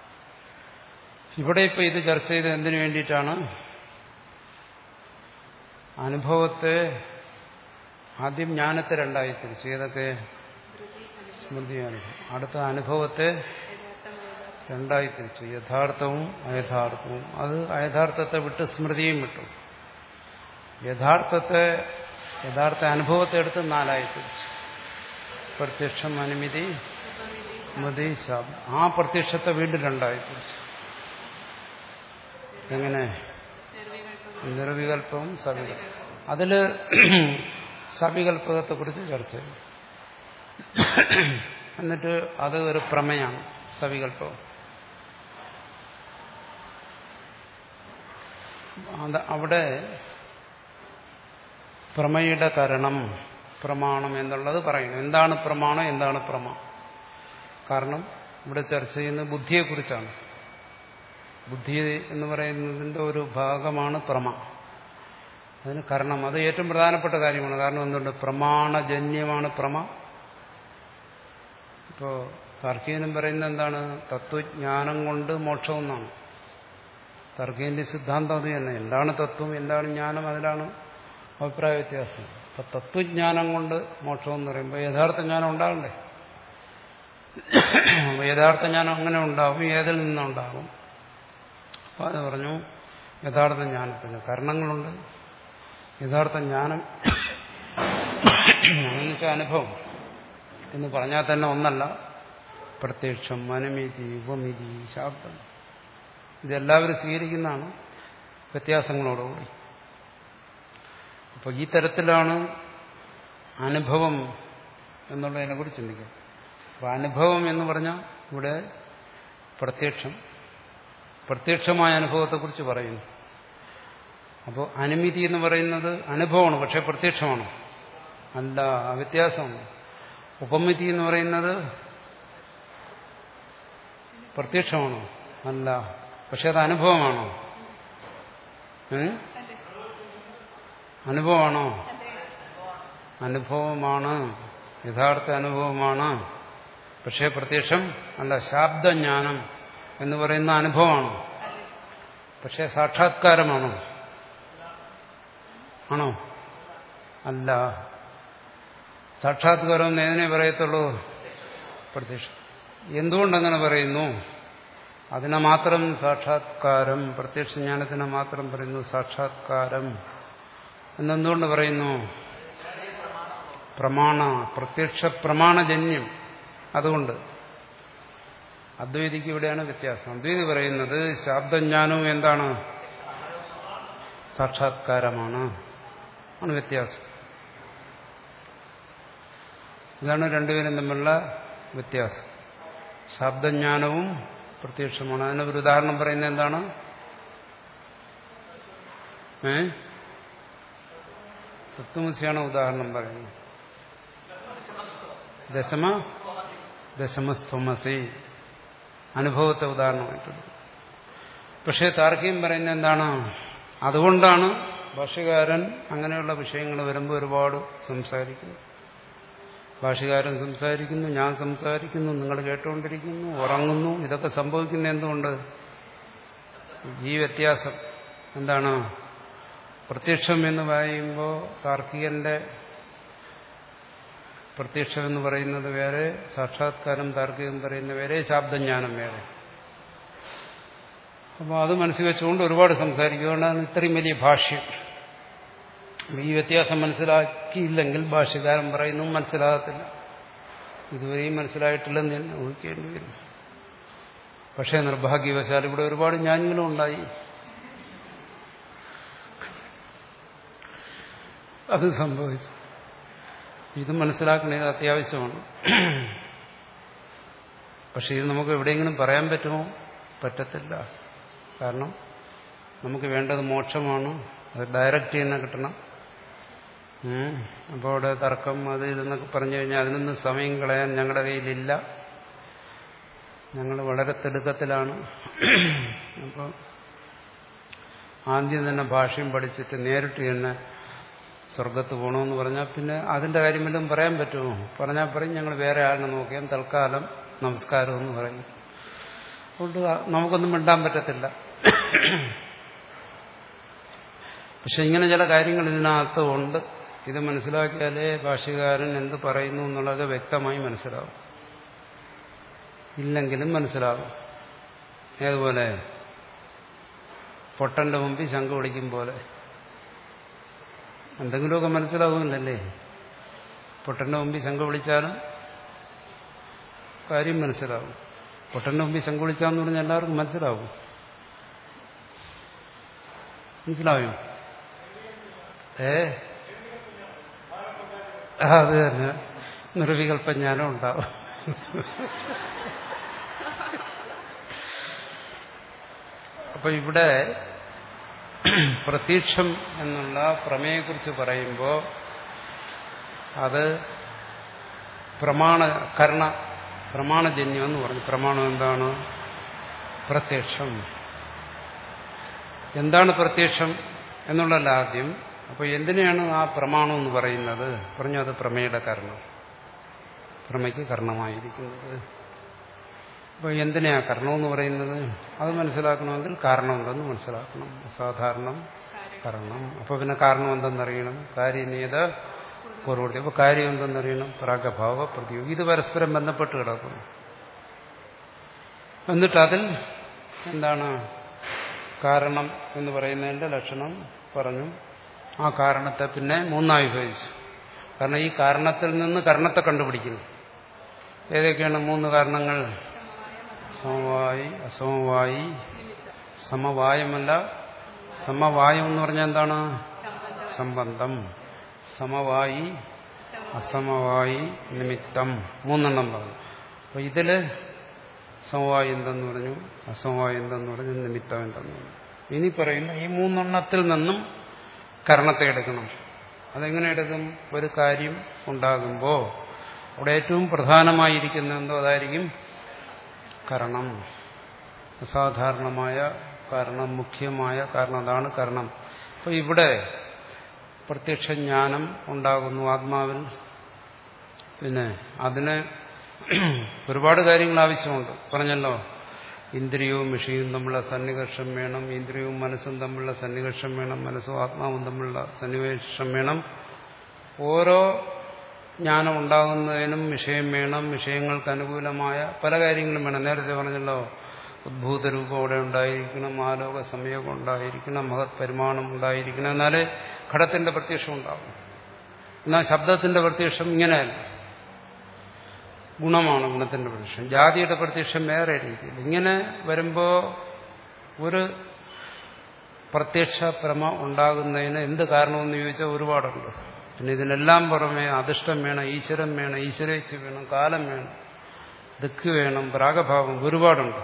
ഇവിടെ ഇപ്പൊ ഇത് ചർച്ച ചെയ്ത് എന്തിനു വേണ്ടിയിട്ടാണ്? അനുഭവത്തെ ആദ്യം ജ്ഞാനത്തെ രണ്ടായി തിരിച്ചു. ഏതൊക്കെ? സ്മൃതി അനുഭവം. അടുത്ത അനുഭവത്തെ രണ്ടായി തിരിച്ചു. യഥാർത്ഥവും അയഥാർത്ഥവും. അത് അയഥാർത്ഥത്തെ വിട്ട് സ്മൃതിയും വിട്ടു. യഥാർത്ഥത്തെ യഥാർത്ഥ അനുഭവത്തെ എടുത്ത് നാലായി തിരിച്ചു. പ്രത്യക്ഷം, അനുമിതി, സ്മൃതി, ശാബ്ദം. ആ പ്രത്യക്ഷത്തെ വീണ്ടും രണ്ടായി തിരിച്ചു. എങ്ങനെ? നിർവികല്പവും സവികല്പവും. അതില് സവികല്പകത്തെക്കുറിച്ച് ചർച്ച ചെയ്യും. എന്നിട്ട് അത് ഒരു പ്രമേയാണ് സവികല്പം. അവിടെ പ്രമേയുടെ കരണം പ്രമാണം എന്നുള്ളത് പറയുന്നു. എന്താണ് പ്രമാണം, എന്താണ് പ്രമ? കാരണം ഇവിടെ ചർച്ച ചെയ്യുന്നത് ബുദ്ധിയെക്കുറിച്ചാണ്. ബുദ്ധി എന്ന് പറയുന്നതിന്റെ ഒരു ഭാഗമാണ് പ്രമ. അതിന് കാരണം അത് ഏറ്റവും പ്രധാനപ്പെട്ട കാര്യമാണ്. കാരണം എന്തുകൊണ്ട്? പ്രമാണജന്യമാണ് പ്രമ. ഇപ്പോൾ താർക്കികനും പറയുന്നത് എന്താണ്? തത്വജ്ഞാനം കൊണ്ട് മോക്ഷം എന്നാണ്. താർക്കികന്റെ സിദ്ധാന്തം അത് തന്നെ. എന്താണ് തത്വം, എന്താണ് ജ്ഞാനം, അതിലാണ് അഭിപ്രായ വ്യത്യാസം. അപ്പൊ തത്വജ്ഞാനം കൊണ്ട് മോക്ഷം എന്ന് പറയുമ്പോൾ യഥാർത്ഥ ജ്ഞാനം ഉണ്ടാകണ്ടേ? യഥാർത്ഥ ജ്ഞാനം അങ്ങനെ ഉണ്ടാവും. ഏതിൽ നിന്നുണ്ടാകും? അപ്പൊ അത് പറഞ്ഞു യഥാർത്ഥ ജ്ഞാനത്തിന് കാരണങ്ങളുണ്ട്. യഥാർത്ഥ ജ്ഞാനം എന്ന് വെച്ചാൽ അനുഭവം. എന്ന് പറഞ്ഞാൽ തന്നെ ഒന്നല്ല, പ്രത്യക്ഷം, അനുമിതി, ഉപമിതി, ശാബ്ദം, ഇതെല്ലാവരും സ്വീകരിക്കുന്നതാണ് വ്യത്യാസങ്ങളോടുകൂടി. അപ്പോൾ ഈ തരത്തിലാണ് അനുഭവം എന്നുള്ളതിനെ കുറിച്ച് ചിന്തിക്കുക. അപ്പോൾ അനുഭവം എന്ന് പറഞ്ഞാൽ ഇവിടെ പ്രത്യക്ഷം, പ്രത്യക്ഷമായ അനുഭവത്തെക്കുറിച്ച് പറയുന്നു. അപ്പോൾ അനുമിതി എന്ന് പറയുന്നത് അനുഭവമാണ്, പക്ഷെ പ്രത്യക്ഷമാണ് അല്ല, വ്യത്യാസമാണ്. ഉപമിതി എന്ന് പറയുന്നത് പ്രത്യക്ഷമാണോ? അല്ല, പക്ഷെ അത് അനുഭവമാണോ? അനുഭവമാണോ? അനുഭവമാണ്, യഥാർത്ഥ അനുഭവമാണ്, പക്ഷേ പ്രത്യക്ഷം അല്ല. ശാബ്ദജ്ഞാനം എന്ന് പറയുന്ന അനുഭവമാണ്, പക്ഷെ സാക്ഷാത്കാരമാണോ? ആണോ? അല്ല. സാക്ഷാത്കാരം ഏതിനെ പറയത്തുള്ളൂ? പ്രത്യക്ഷം. എന്തുകൊണ്ടങ്ങനെ പറയുന്നു? അതിനെ മാത്രം സാക്ഷാത്കാരം, പ്രത്യക്ഷ ജ്ഞാനത്തിനെ മാത്രം പറയുന്നു സാക്ഷാത്കാരം എന്നെന്തുകൊണ്ട് പറയുന്നു? പ്രമാണ, പ്രത്യക്ഷ പ്രമാണജന്യം. അതുകൊണ്ട് അദ്വൈതിക്ക് ഇവിടെയാണ് വ്യത്യാസം. അദ്വൈതി പറയുന്നത് ശാബ്ദജ്ഞാനവും എന്താണ്? സാക്ഷാത്കാരമാണ്, ആണ് വ്യത്യാസം. ഇതാണ് രണ്ടുപേരും തമ്മിലുള്ള വ്യത്യാസം. ശാബ്ദജ്ഞാനവും പ്രത്യക്ഷമാണ്. അതിനൊരു ഉദാഹരണം പറയുന്നത് എന്താണ്? ഏ തത്വമസിയാണ് ഉദാഹരണം പറയുന്നത്. ദശമ ദശമസ്ത്വമസി അനുഭവത്തെ ഉദാഹരണമായിട്ടുണ്ട്. പക്ഷേ താർക്കികം പറയുന്നത് എന്താണ്? അതുകൊണ്ടാണ് ഭാഷ്യകാരൻ അങ്ങനെയുള്ള വിഷയങ്ങൾ വരുമ്പോൾ ഒരുപാട് സംസാരിക്കുന്നു. ഭാഷ്യകാരൻ സംസാരിക്കുന്നു, ഞാൻ സംസാരിക്കുന്നു, നിങ്ങൾ കേട്ടുകൊണ്ടിരിക്കുന്നു, ഉറങ്ങുന്നു. ഇതൊക്കെ സംഭവിക്കുന്ന എന്തുകൊണ്ട്? ഈ വ്യത്യാസം എന്താണ്? പ്രത്യക്ഷം എന്ന് പറയുമ്പോൾ താർക്കികന്റെ പ്രത്യക്ഷം എന്ന് പറയുന്നത് വേറെ, സാക്ഷാത്കാരം താർക്കികം പറയുന്നത് വേറെ, ശാബ്ദജ്ഞാനം വേറെ. അപ്പോൾ അത് മനസ്സിൽ വെച്ചുകൊണ്ട് ഒരുപാട് സംസാരിക്കുകയാണ് ഇത്രയും വലിയ ഭാഷ്യം. ഈ വ്യത്യാസം മനസ്സിലാക്കിയില്ലെങ്കിൽ ഭാഷ്യകാരൻ പറയുന്നു മനസ്സിലാകത്തില്ല. ഇതുവരെയും മനസ്സിലായിട്ടില്ലെന്ന് തന്നെ ഊഹിക്കേണ്ടി വരും. പക്ഷേ നിർഭാഗ്യവശാൽ ഇവിടെ ഒരുപാട് ജ്ഞാനികളും ഉണ്ടായി. അത് സംഭവിച്ചു. ഇത് മനസ്സിലാക്കുന്നത് അത്യാവശ്യമാണ്. പക്ഷെ ഇത് നമുക്ക് എവിടെയെങ്കിലും പറയാൻ പറ്റുമോ? പറ്റത്തില്ല. കാരണം നമുക്ക് വേണ്ടത് മോക്ഷമാണ്. അത് ഡയറക്റ്റ് തന്നെ കിട്ടണം. അപ്പോൾ അവിടെ തർക്കം അത് ഇതെന്നൊക്കെ പറഞ്ഞു കഴിഞ്ഞാൽ അതിനൊന്നും സമയം കളയാൻ ഞങ്ങളുടെ കയ്യിലില്ല. ഞങ്ങൾ വളരെ തിടുക്കത്തിലാണ്. അപ്പോൾ ആദ്യം തന്നെ ഭാഷയും പഠിച്ചിട്ട് നേരിട്ട് തന്നെ സ്വർഗത്ത് പോകണമെന്ന് പറഞ്ഞാൽ പിന്നെ അതിന്റെ കാര്യം വല്ലതും പറയാൻ പറ്റുമോ? പറഞ്ഞാൽ പറയും ഞങ്ങൾ വേറെ ആളിനെ നോക്കിയാൽ തൽക്കാലം നമസ്കാരം എന്ന് പറയും. അതുകൊണ്ട് നമുക്കൊന്നും മിണ്ടാൻ പറ്റത്തില്ല. പക്ഷെ ഇങ്ങനെ ചില കാര്യങ്ങൾ ഇതിനകത്ത് ഉണ്ട്. ഇത് മനസ്സിലാക്കിയാലേ ഭാഷ്യകാരൻ എന്ത് പറയുന്നു എന്നുള്ളത് വ്യക്തമായി മനസ്സിലാവും. ഇല്ലെങ്കിലും മനസ്സിലാവും. ഏതുപോലെ പൊട്ടന്റെ മുമ്പിൽ ശംഖ് പിടിക്കും പോലെ എന്തെങ്കിലുമൊക്കെ മനസ്സിലാവുന്നില്ലല്ലേ? പൊട്ടന്റെ മുമ്പിൽ ശംഖ് വിളിച്ചാലും കാര്യം മനസ്സിലാവും. പൊട്ടന്റെ മുമ്പിൽ ശംഖ് വിളിച്ചാന്ന് പറഞ്ഞാൽ എല്ലാവർക്കും മനസ്സിലാവും. മനസ്സിലാവും? ഏ അത് തന്നെ നിർവികൽപ്പജ്ഞാനം ഉണ്ടാവും. അപ്പൊ ഇവിടെ പ്രത്യക്ഷം എന്നുള്ള പ്രമേയെക്കുറിച്ച് പറയുമ്പോൾ അത് പ്രമാണ കർണ പ്രമാണജന്യം എന്ന് പറഞ്ഞു. പ്രമാണം എന്താണ്? പ്രത്യക്ഷം. എന്താണ് പ്രത്യക്ഷം എന്നുള്ളതല്ല ആദ്യം. അപ്പോൾ എന്തിനാണ് ആ പ്രമാണം എന്ന് പറയുന്നത്? പറഞ്ഞു അത് പ്രമേയുടെ കർണം, പ്രമയ്ക്ക് കർണമായിരിക്കുന്നത്. അപ്പോൾ എന്തിനാ കർണം എന്ന് പറയുന്നത്? അത് മനസ്സിലാക്കണമെങ്കിൽ കാരണം എന്തെന്ന് മനസ്സിലാക്കണം. സാധാരണ കാരണം. അപ്പോൾ പിന്നെ കാരണം എന്തെന്നറിയണം. കാര്യനീയത പൂർവ്വതി. അപ്പോൾ കാര്യം എന്തെന്നറിയണം. പ്രാഗഭാവ പ്രതിയോഗി. ഇത് പരസ്പരം ബന്ധപ്പെട്ട് കിടക്കുന്നു. എന്നിട്ട് അതിൽ എന്താണ് കാരണം എന്ന് പറയുന്നതിന്റെ ലക്ഷണം പറഞ്ഞു. ആ കാരണത്തെ പിന്നെ മൂന്നായി വിഭജിച്ചു. കാരണം ഈ കാരണത്തിൽ നിന്ന് കർണത്തെ കണ്ടുപിടിക്കുന്നു. ഏതൊക്കെയാണ് മൂന്ന് കാരണങ്ങൾ? സമവായി, അസമവായി, സമവായമല്ല. സമവായം എന്ന് പറഞ്ഞാൽ എന്താണ്? സംബന്ധം. സമവായി, അസമവായി, നിമിത്തം. മൂന്നെണ്ണം പറഞ്ഞു. അപ്പൊ ഇതില് സമവായി എന്തെന്ന് പറഞ്ഞു, അസമവായി എന്തെന്ന് പറഞ്ഞു, നിമിത്തം എന്തെന്ന് പറഞ്ഞു. ഇനി പറയുന്ന ഈ മൂന്നെണ്ണത്തിൽ നിന്നും കരണത്തെ എടുക്കണം. അതെങ്ങനെ എടുക്കും? ഒരു കാര്യം ഉണ്ടാകുമ്പോൾ അവിടെ ഏറ്റവും പ്രധാനമായിരിക്കുന്ന എന്തോ അതായിരിക്കും കരണം. അസാധാരണമായ കാരണം, മുഖ്യമായ കാരണം, അതാണ് കരണം. അപ്പോൾ ഇവിടെ പ്രത്യക്ഷ ജ്ഞാനം ഉണ്ടാകുന്നു ആത്മാവിൽ. പിന്നെ അതിന് ഒരുപാട് കാര്യങ്ങൾ ആവശ്യമുണ്ട്. പറഞ്ഞല്ലോ, ഇന്ദ്രിയവും വിഷയവും തമ്മിലുള്ള സന്നികർഷം വേണം, ഇന്ദ്രിയവും മനസ്സും തമ്മിലുള്ള സന്നികർഷം വേണം, മനസ്സും ആത്മാവും തമ്മിലുള്ള സന്നിവേഷം വേണം. ഓരോ ജ്ഞാനം ഉണ്ടാകുന്നതിനും വിഷയം വേണം, വിഷയങ്ങൾക്ക് അനുകൂലമായ പല കാര്യങ്ങളും വേണം. നേരത്തെ പറഞ്ഞല്ലോ, ഉദ്ഭൂതരൂപം അവിടെ ഉണ്ടായിരിക്കണം, ആലോക സംയോഗം ഉണ്ടായിരിക്കണം, മഹത് പരിമാണം ഉണ്ടായിരിക്കണം, എന്നാലേ ഘടത്തിന്റെ പ്രത്യക്ഷം ഉണ്ടാകും. എന്നാൽ ശബ്ദത്തിന്റെ പ്രത്യക്ഷം ഇങ്ങനെയല്ല, ഗുണമാണ് ഗുണത്തിന്റെ പ്രത്യക്ഷം. ജാതിയുടെ പ്രത്യക്ഷം വേറെ രീതിയിൽ. ഇങ്ങനെ വരുമ്പോൾ ഒരു പ്രത്യക്ഷ പ്രമ ഉണ്ടാകുന്നതിന് എന്ത് കാരണമെന്ന് ചോദിച്ചാൽ ഒരുപാടുണ്ട്. പിന്നെ ഇതിനെല്ലാം പുറമെ അധിഷ്ഠം വേണം, ഈശ്വരൻ വേണം, ഈശ്വരേച്ഛ വേണം, കാലം വേണം, ദിക്ക് വേണം, പ്രാഗഭാവം, ഒരുപാടുണ്ട്.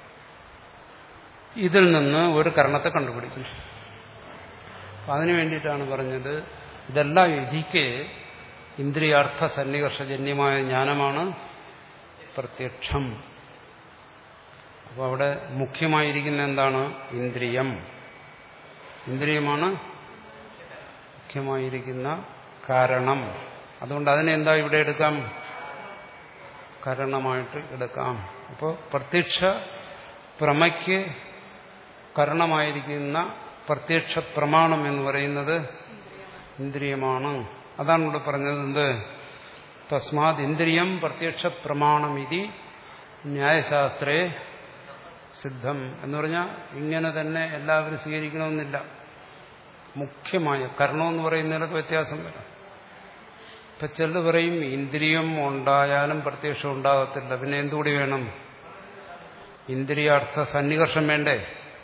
ഇതിൽ നിന്ന് ഒരു കരണത്തെ കണ്ടുപിടിക്കും. അതിനു വേണ്ടിയിട്ടാണ് പറഞ്ഞത്, ഇതെല്ലാം വിധിക്ക് ഇന്ദ്രിയാർത്ഥ സന്നികർഷജന്യമായ ജ്ഞാനമാണ് പ്രത്യക്ഷം. അപ്പോൾ അവിടെ മുഖ്യമായിരിക്കുന്ന എന്താണ്? ഇന്ദ്രിയം. ഇന്ദ്രിയമാണ് മുഖ്യമായിരിക്കുന്ന കാരണം. അതുകൊണ്ട് അതിനെ എന്താ ഇവിടെ എടുക്കാം? കാരണമായിട്ട് എടുക്കാം. അപ്പോൾ പ്രത്യക്ഷ പ്രമയ്ക്ക് കാരണമായിരിക്കുന്ന പ്രത്യക്ഷ പ്രമാണം എന്ന് പറയുന്നത് ഇന്ദ്രിയമാണ്. അതാണ് ഇവിടെ പറഞ്ഞത്. എന്ത്? തസ്മാത് ഇന്ദ്രിയം പ്രത്യക്ഷ പ്രമാണം ഇതി ന്യായശാസ്ത്രേ സിദ്ധം എന്ന് പറഞ്ഞാൽ ഇങ്ങനെ തന്നെ എല്ലാവരും സ്വീകരിക്കണമെന്നില്ല. മുഖ്യമായ കരണമെന്ന് പറയുന്നതിലൊക്കെ വ്യത്യാസം വരാം. ഇപ്പൊ ചിലർ പറയും ഇന്ദ്രിയം ഉണ്ടായാലും പ്രത്യക്ഷം ഉണ്ടാകത്തില്ല, പിന്നെ എന്തുകൂടി വേണം? ഇന്ദ്രിയാർത്ഥ സന്നികർഷം വേണ്ടേ?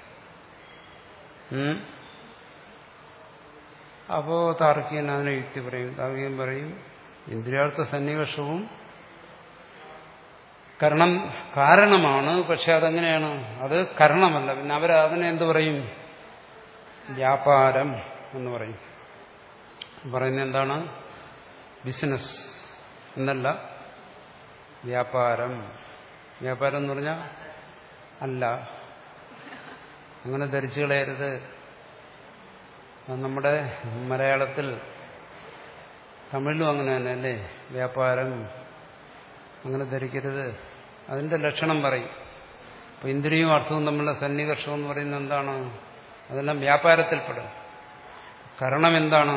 അപ്പോ താർക്കികൻ അതിനെ യുക്തി പറയും. താർക്കികൻ പറയും ഇന്ദ്രിയാർത്ഥ സന്നികർഷവും കാരണം കാരണമാണ്, പക്ഷെ അതെങ്ങനെയാണ്? അത് കാരണമല്ല. പിന്നെ അവർ അതിനെ എന്ത് പറയും? വ്യാപാരം എന്ന് പറയും. പറയുന്നത് എന്താണ്? ബിസിനസ് എന്നല്ല, വ്യാപാരം. വ്യാപാരം എന്ന് പറഞ്ഞാൽ അല്ല, അങ്ങനെ ധരിച്ചു കളയരുത്. നമ്മുടെ മലയാളത്തിൽ, തമിഴിലും അങ്ങനെ തന്നെ അല്ലേ, വ്യാപാരം, അങ്ങനെ ധരിക്കരുത്. അതിന്റെ ലക്ഷണം പറയും. അപ്പൊ ഇന്ദ്രിയവും അർത്ഥവും തമ്മിലുള്ള സന്നികർഷം എന്ന് പറയുന്നത് എന്താണ്? അതെല്ലാം വ്യാപാരത്തിൽപ്പെടും. കാരണം എന്താണ്?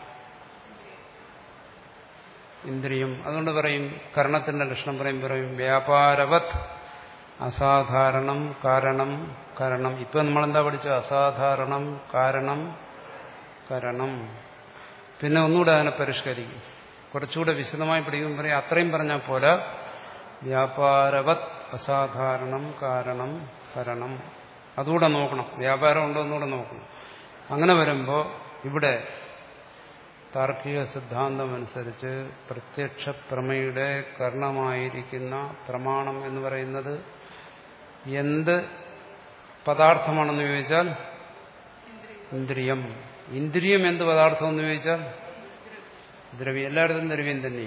ഇന്ദ്രിയം. അതുകൊണ്ട് പറയും, കരണത്തിന്റെ ലക്ഷണം പറയും പറയും വ്യാപാരവത് അസാധാരണം കാരണം കാരണം. ഇപ്പൊ നമ്മളെന്താ പഠിച്ചു? അസാധാരണം കാരണം കാരണം. പിന്നെ ഒന്നുകൂടെ അതിനെ പരിഷ്കരിക്കും, കുറച്ചുകൂടെ വിശദമായി പഠിക്കും. പറയും അത്രയും പറഞ്ഞാൽ പോലെ വ്യാപാരവത് അസാധാരണം കാരണം കാരണം. അതുകൂടെ നോക്കണം, വ്യാപാരം ഉണ്ടോ എന്നുകൂടെ നോക്കണം. അങ്ങനെ വരുമ്പോൾ ഇവിടെ താർക്കിക സിദ്ധാന്തമനുസരിച്ച് പ്രത്യക്ഷ പ്രമയുടെ കരണമായിരിക്കുന്ന പ്രമാണം എന്ന് പറയുന്നത് എന്ത് പദാർത്ഥമാണെന്ന് ചോദിച്ചാൽ ഇന്ദ്രിയം. ഇന്ദ്രിയം എന്ത് പദാർത്ഥം എന്ന് ചോദിച്ചാൽ ദ്രവ്യം. എല്ലായിടത്തും ദ്രവ്യം തന്നെ.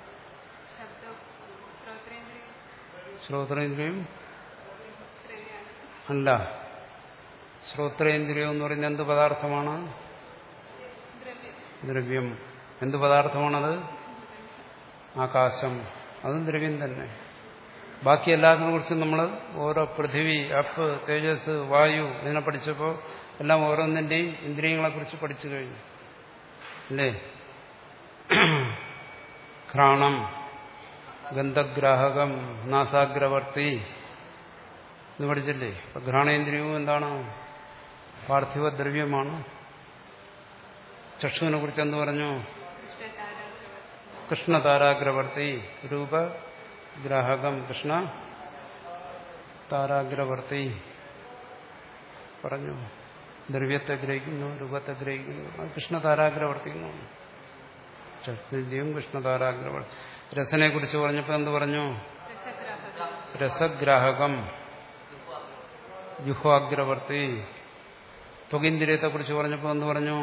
ശ്രോത്രേന്ദ്രിയം അല്ല. ശ്രോത്രേന്ദ്രിയം എന്ന് പറയുന്നത് എന്ത് പദാർത്ഥമാണ്? ദ്രവ്യം. എന്ത് പദാർത്ഥമാണത്? ആകാശം. അതും ദ്രവ്യം തന്നെ. ബാക്കി എല്ലാത്തിനെ കുറിച്ചും നമ്മൾ ഓരോ പൃഥിവി, അപ്പ്, തേജസ്, വായു ഇതിനെ പഠിച്ചപ്പോൾ എല്ലാം ഓരോന്നിന്റെയും ഇന്ദ്രിയങ്ങളെ കുറിച്ച് പഠിച്ചു കഴിഞ്ഞു അല്ലേ? ഘ്രാണം, ഗന്ധഗ്രാഹകം, നാസാഗ്രവർത്തി എന്ന് പഠിച്ചില്ലേ? അപ്പൊ ഘ്രാണേന്ദ്രിയവും എന്താണ്? പാർത്ഥിവ ദ്രവ്യമാണ്. ചക്ഷുവിനെ കുറിച്ച് എന്ത് പറഞ്ഞു? കൃഷ്ണതാരാഗ്രവർത്തി, രൂപ ഗ്രാഹകം കൃഷ്ണ താരാഗ്രവർത്തി പറഞ്ഞു. ദ്രവ്യത്തെ ഗ്രഹിക്കുന്നു, രൂപത്തെ ഗ്രഹിക്കുന്നു. അത് കൃഷ്ണ താരാഗ്രവർത്തി എന്നാണ്. ചക്രദ്യം കൃഷ്ണ താരാഗ്രവർത്തി. രസനെ കുറിച്ച് പറഞ്ഞപ്പോൾ എന്ത് പറഞ്ഞു? രസഗ്രാഹകം ജുഹ്വാഗ്രവർത്തി. ത്വകിന്ദ്രിയത്തെ കുറിച്ച് പറഞ്ഞപ്പോൾ എന്ത് പറഞ്ഞു?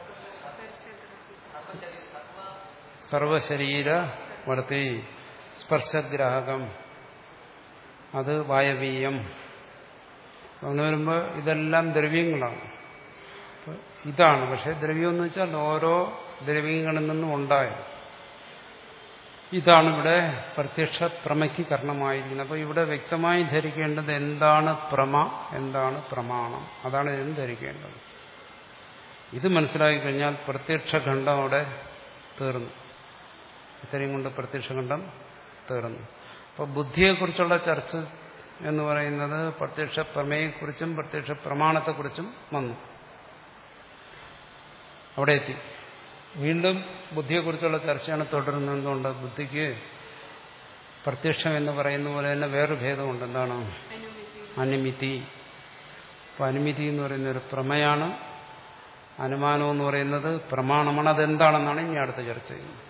സർവശരീരവർത്തി. സ്പർശഗ്രാഹകം അത് വായവീയം. അങ്ങനെ വരുമ്പോൾ ഇതെല്ലാം ദ്രവ്യങ്ങളാണ്. ഇതാണ് പക്ഷെ ദ്രവ്യം എന്ന് വെച്ചാൽ ഓരോ ദ്രവ്യങ്ങളിൽ നിന്നും ഉണ്ടായത്. ഇതാണ് ഇവിടെ പ്രത്യക്ഷ പ്രമയ്ക്ക് കാരണമായിരിക്കുന്നത്. അപ്പോൾ ഇവിടെ വ്യക്തമായി ധരിക്കേണ്ടത് എന്താണ് പ്രമ, എന്താണ് പ്രമാണം, അതാണ് ഇതിന് ധരിക്കേണ്ടത്. ഇത് മനസ്സിലാക്കി കഴിഞ്ഞാൽ പ്രത്യക്ഷഖണ്ഡം അവിടെ തീർന്നു. ഇത്രയും കൊണ്ട് പ്രത്യക്ഷഖണ്ഡം തീർന്നു. അപ്പോൾ ബുദ്ധിയെക്കുറിച്ചുള്ള ചർച്ച എന്ന് പറയുന്നത് പ്രത്യക്ഷ പ്രമേയെക്കുറിച്ചും പ്രത്യക്ഷ പ്രമാണത്തെക്കുറിച്ചും വന്നു. അവിടെ എത്തി. വീണ്ടും ബുദ്ധിയെക്കുറിച്ചുള്ള ചർച്ചയാണ് തുടരുന്നത്. എന്തുകൊണ്ട്? ബുദ്ധിക്ക് പ്രത്യക്ഷം എന്ന് പറയുന്ന പോലെ തന്നെ വേറൊരു ഭേദമുണ്ട്. എന്താണ്? അനുമിതി. അപ്പൊ അനുമിതി എന്ന് പറയുന്ന ഒരു പ്രമയാണ്. അനുമാനം എന്ന് പറയുന്നത് പ്രമാണമാണ്. അതെന്താണെന്നാണ് ഇനി അടുത്ത ചർച്ച ചെയ്യുന്നത്.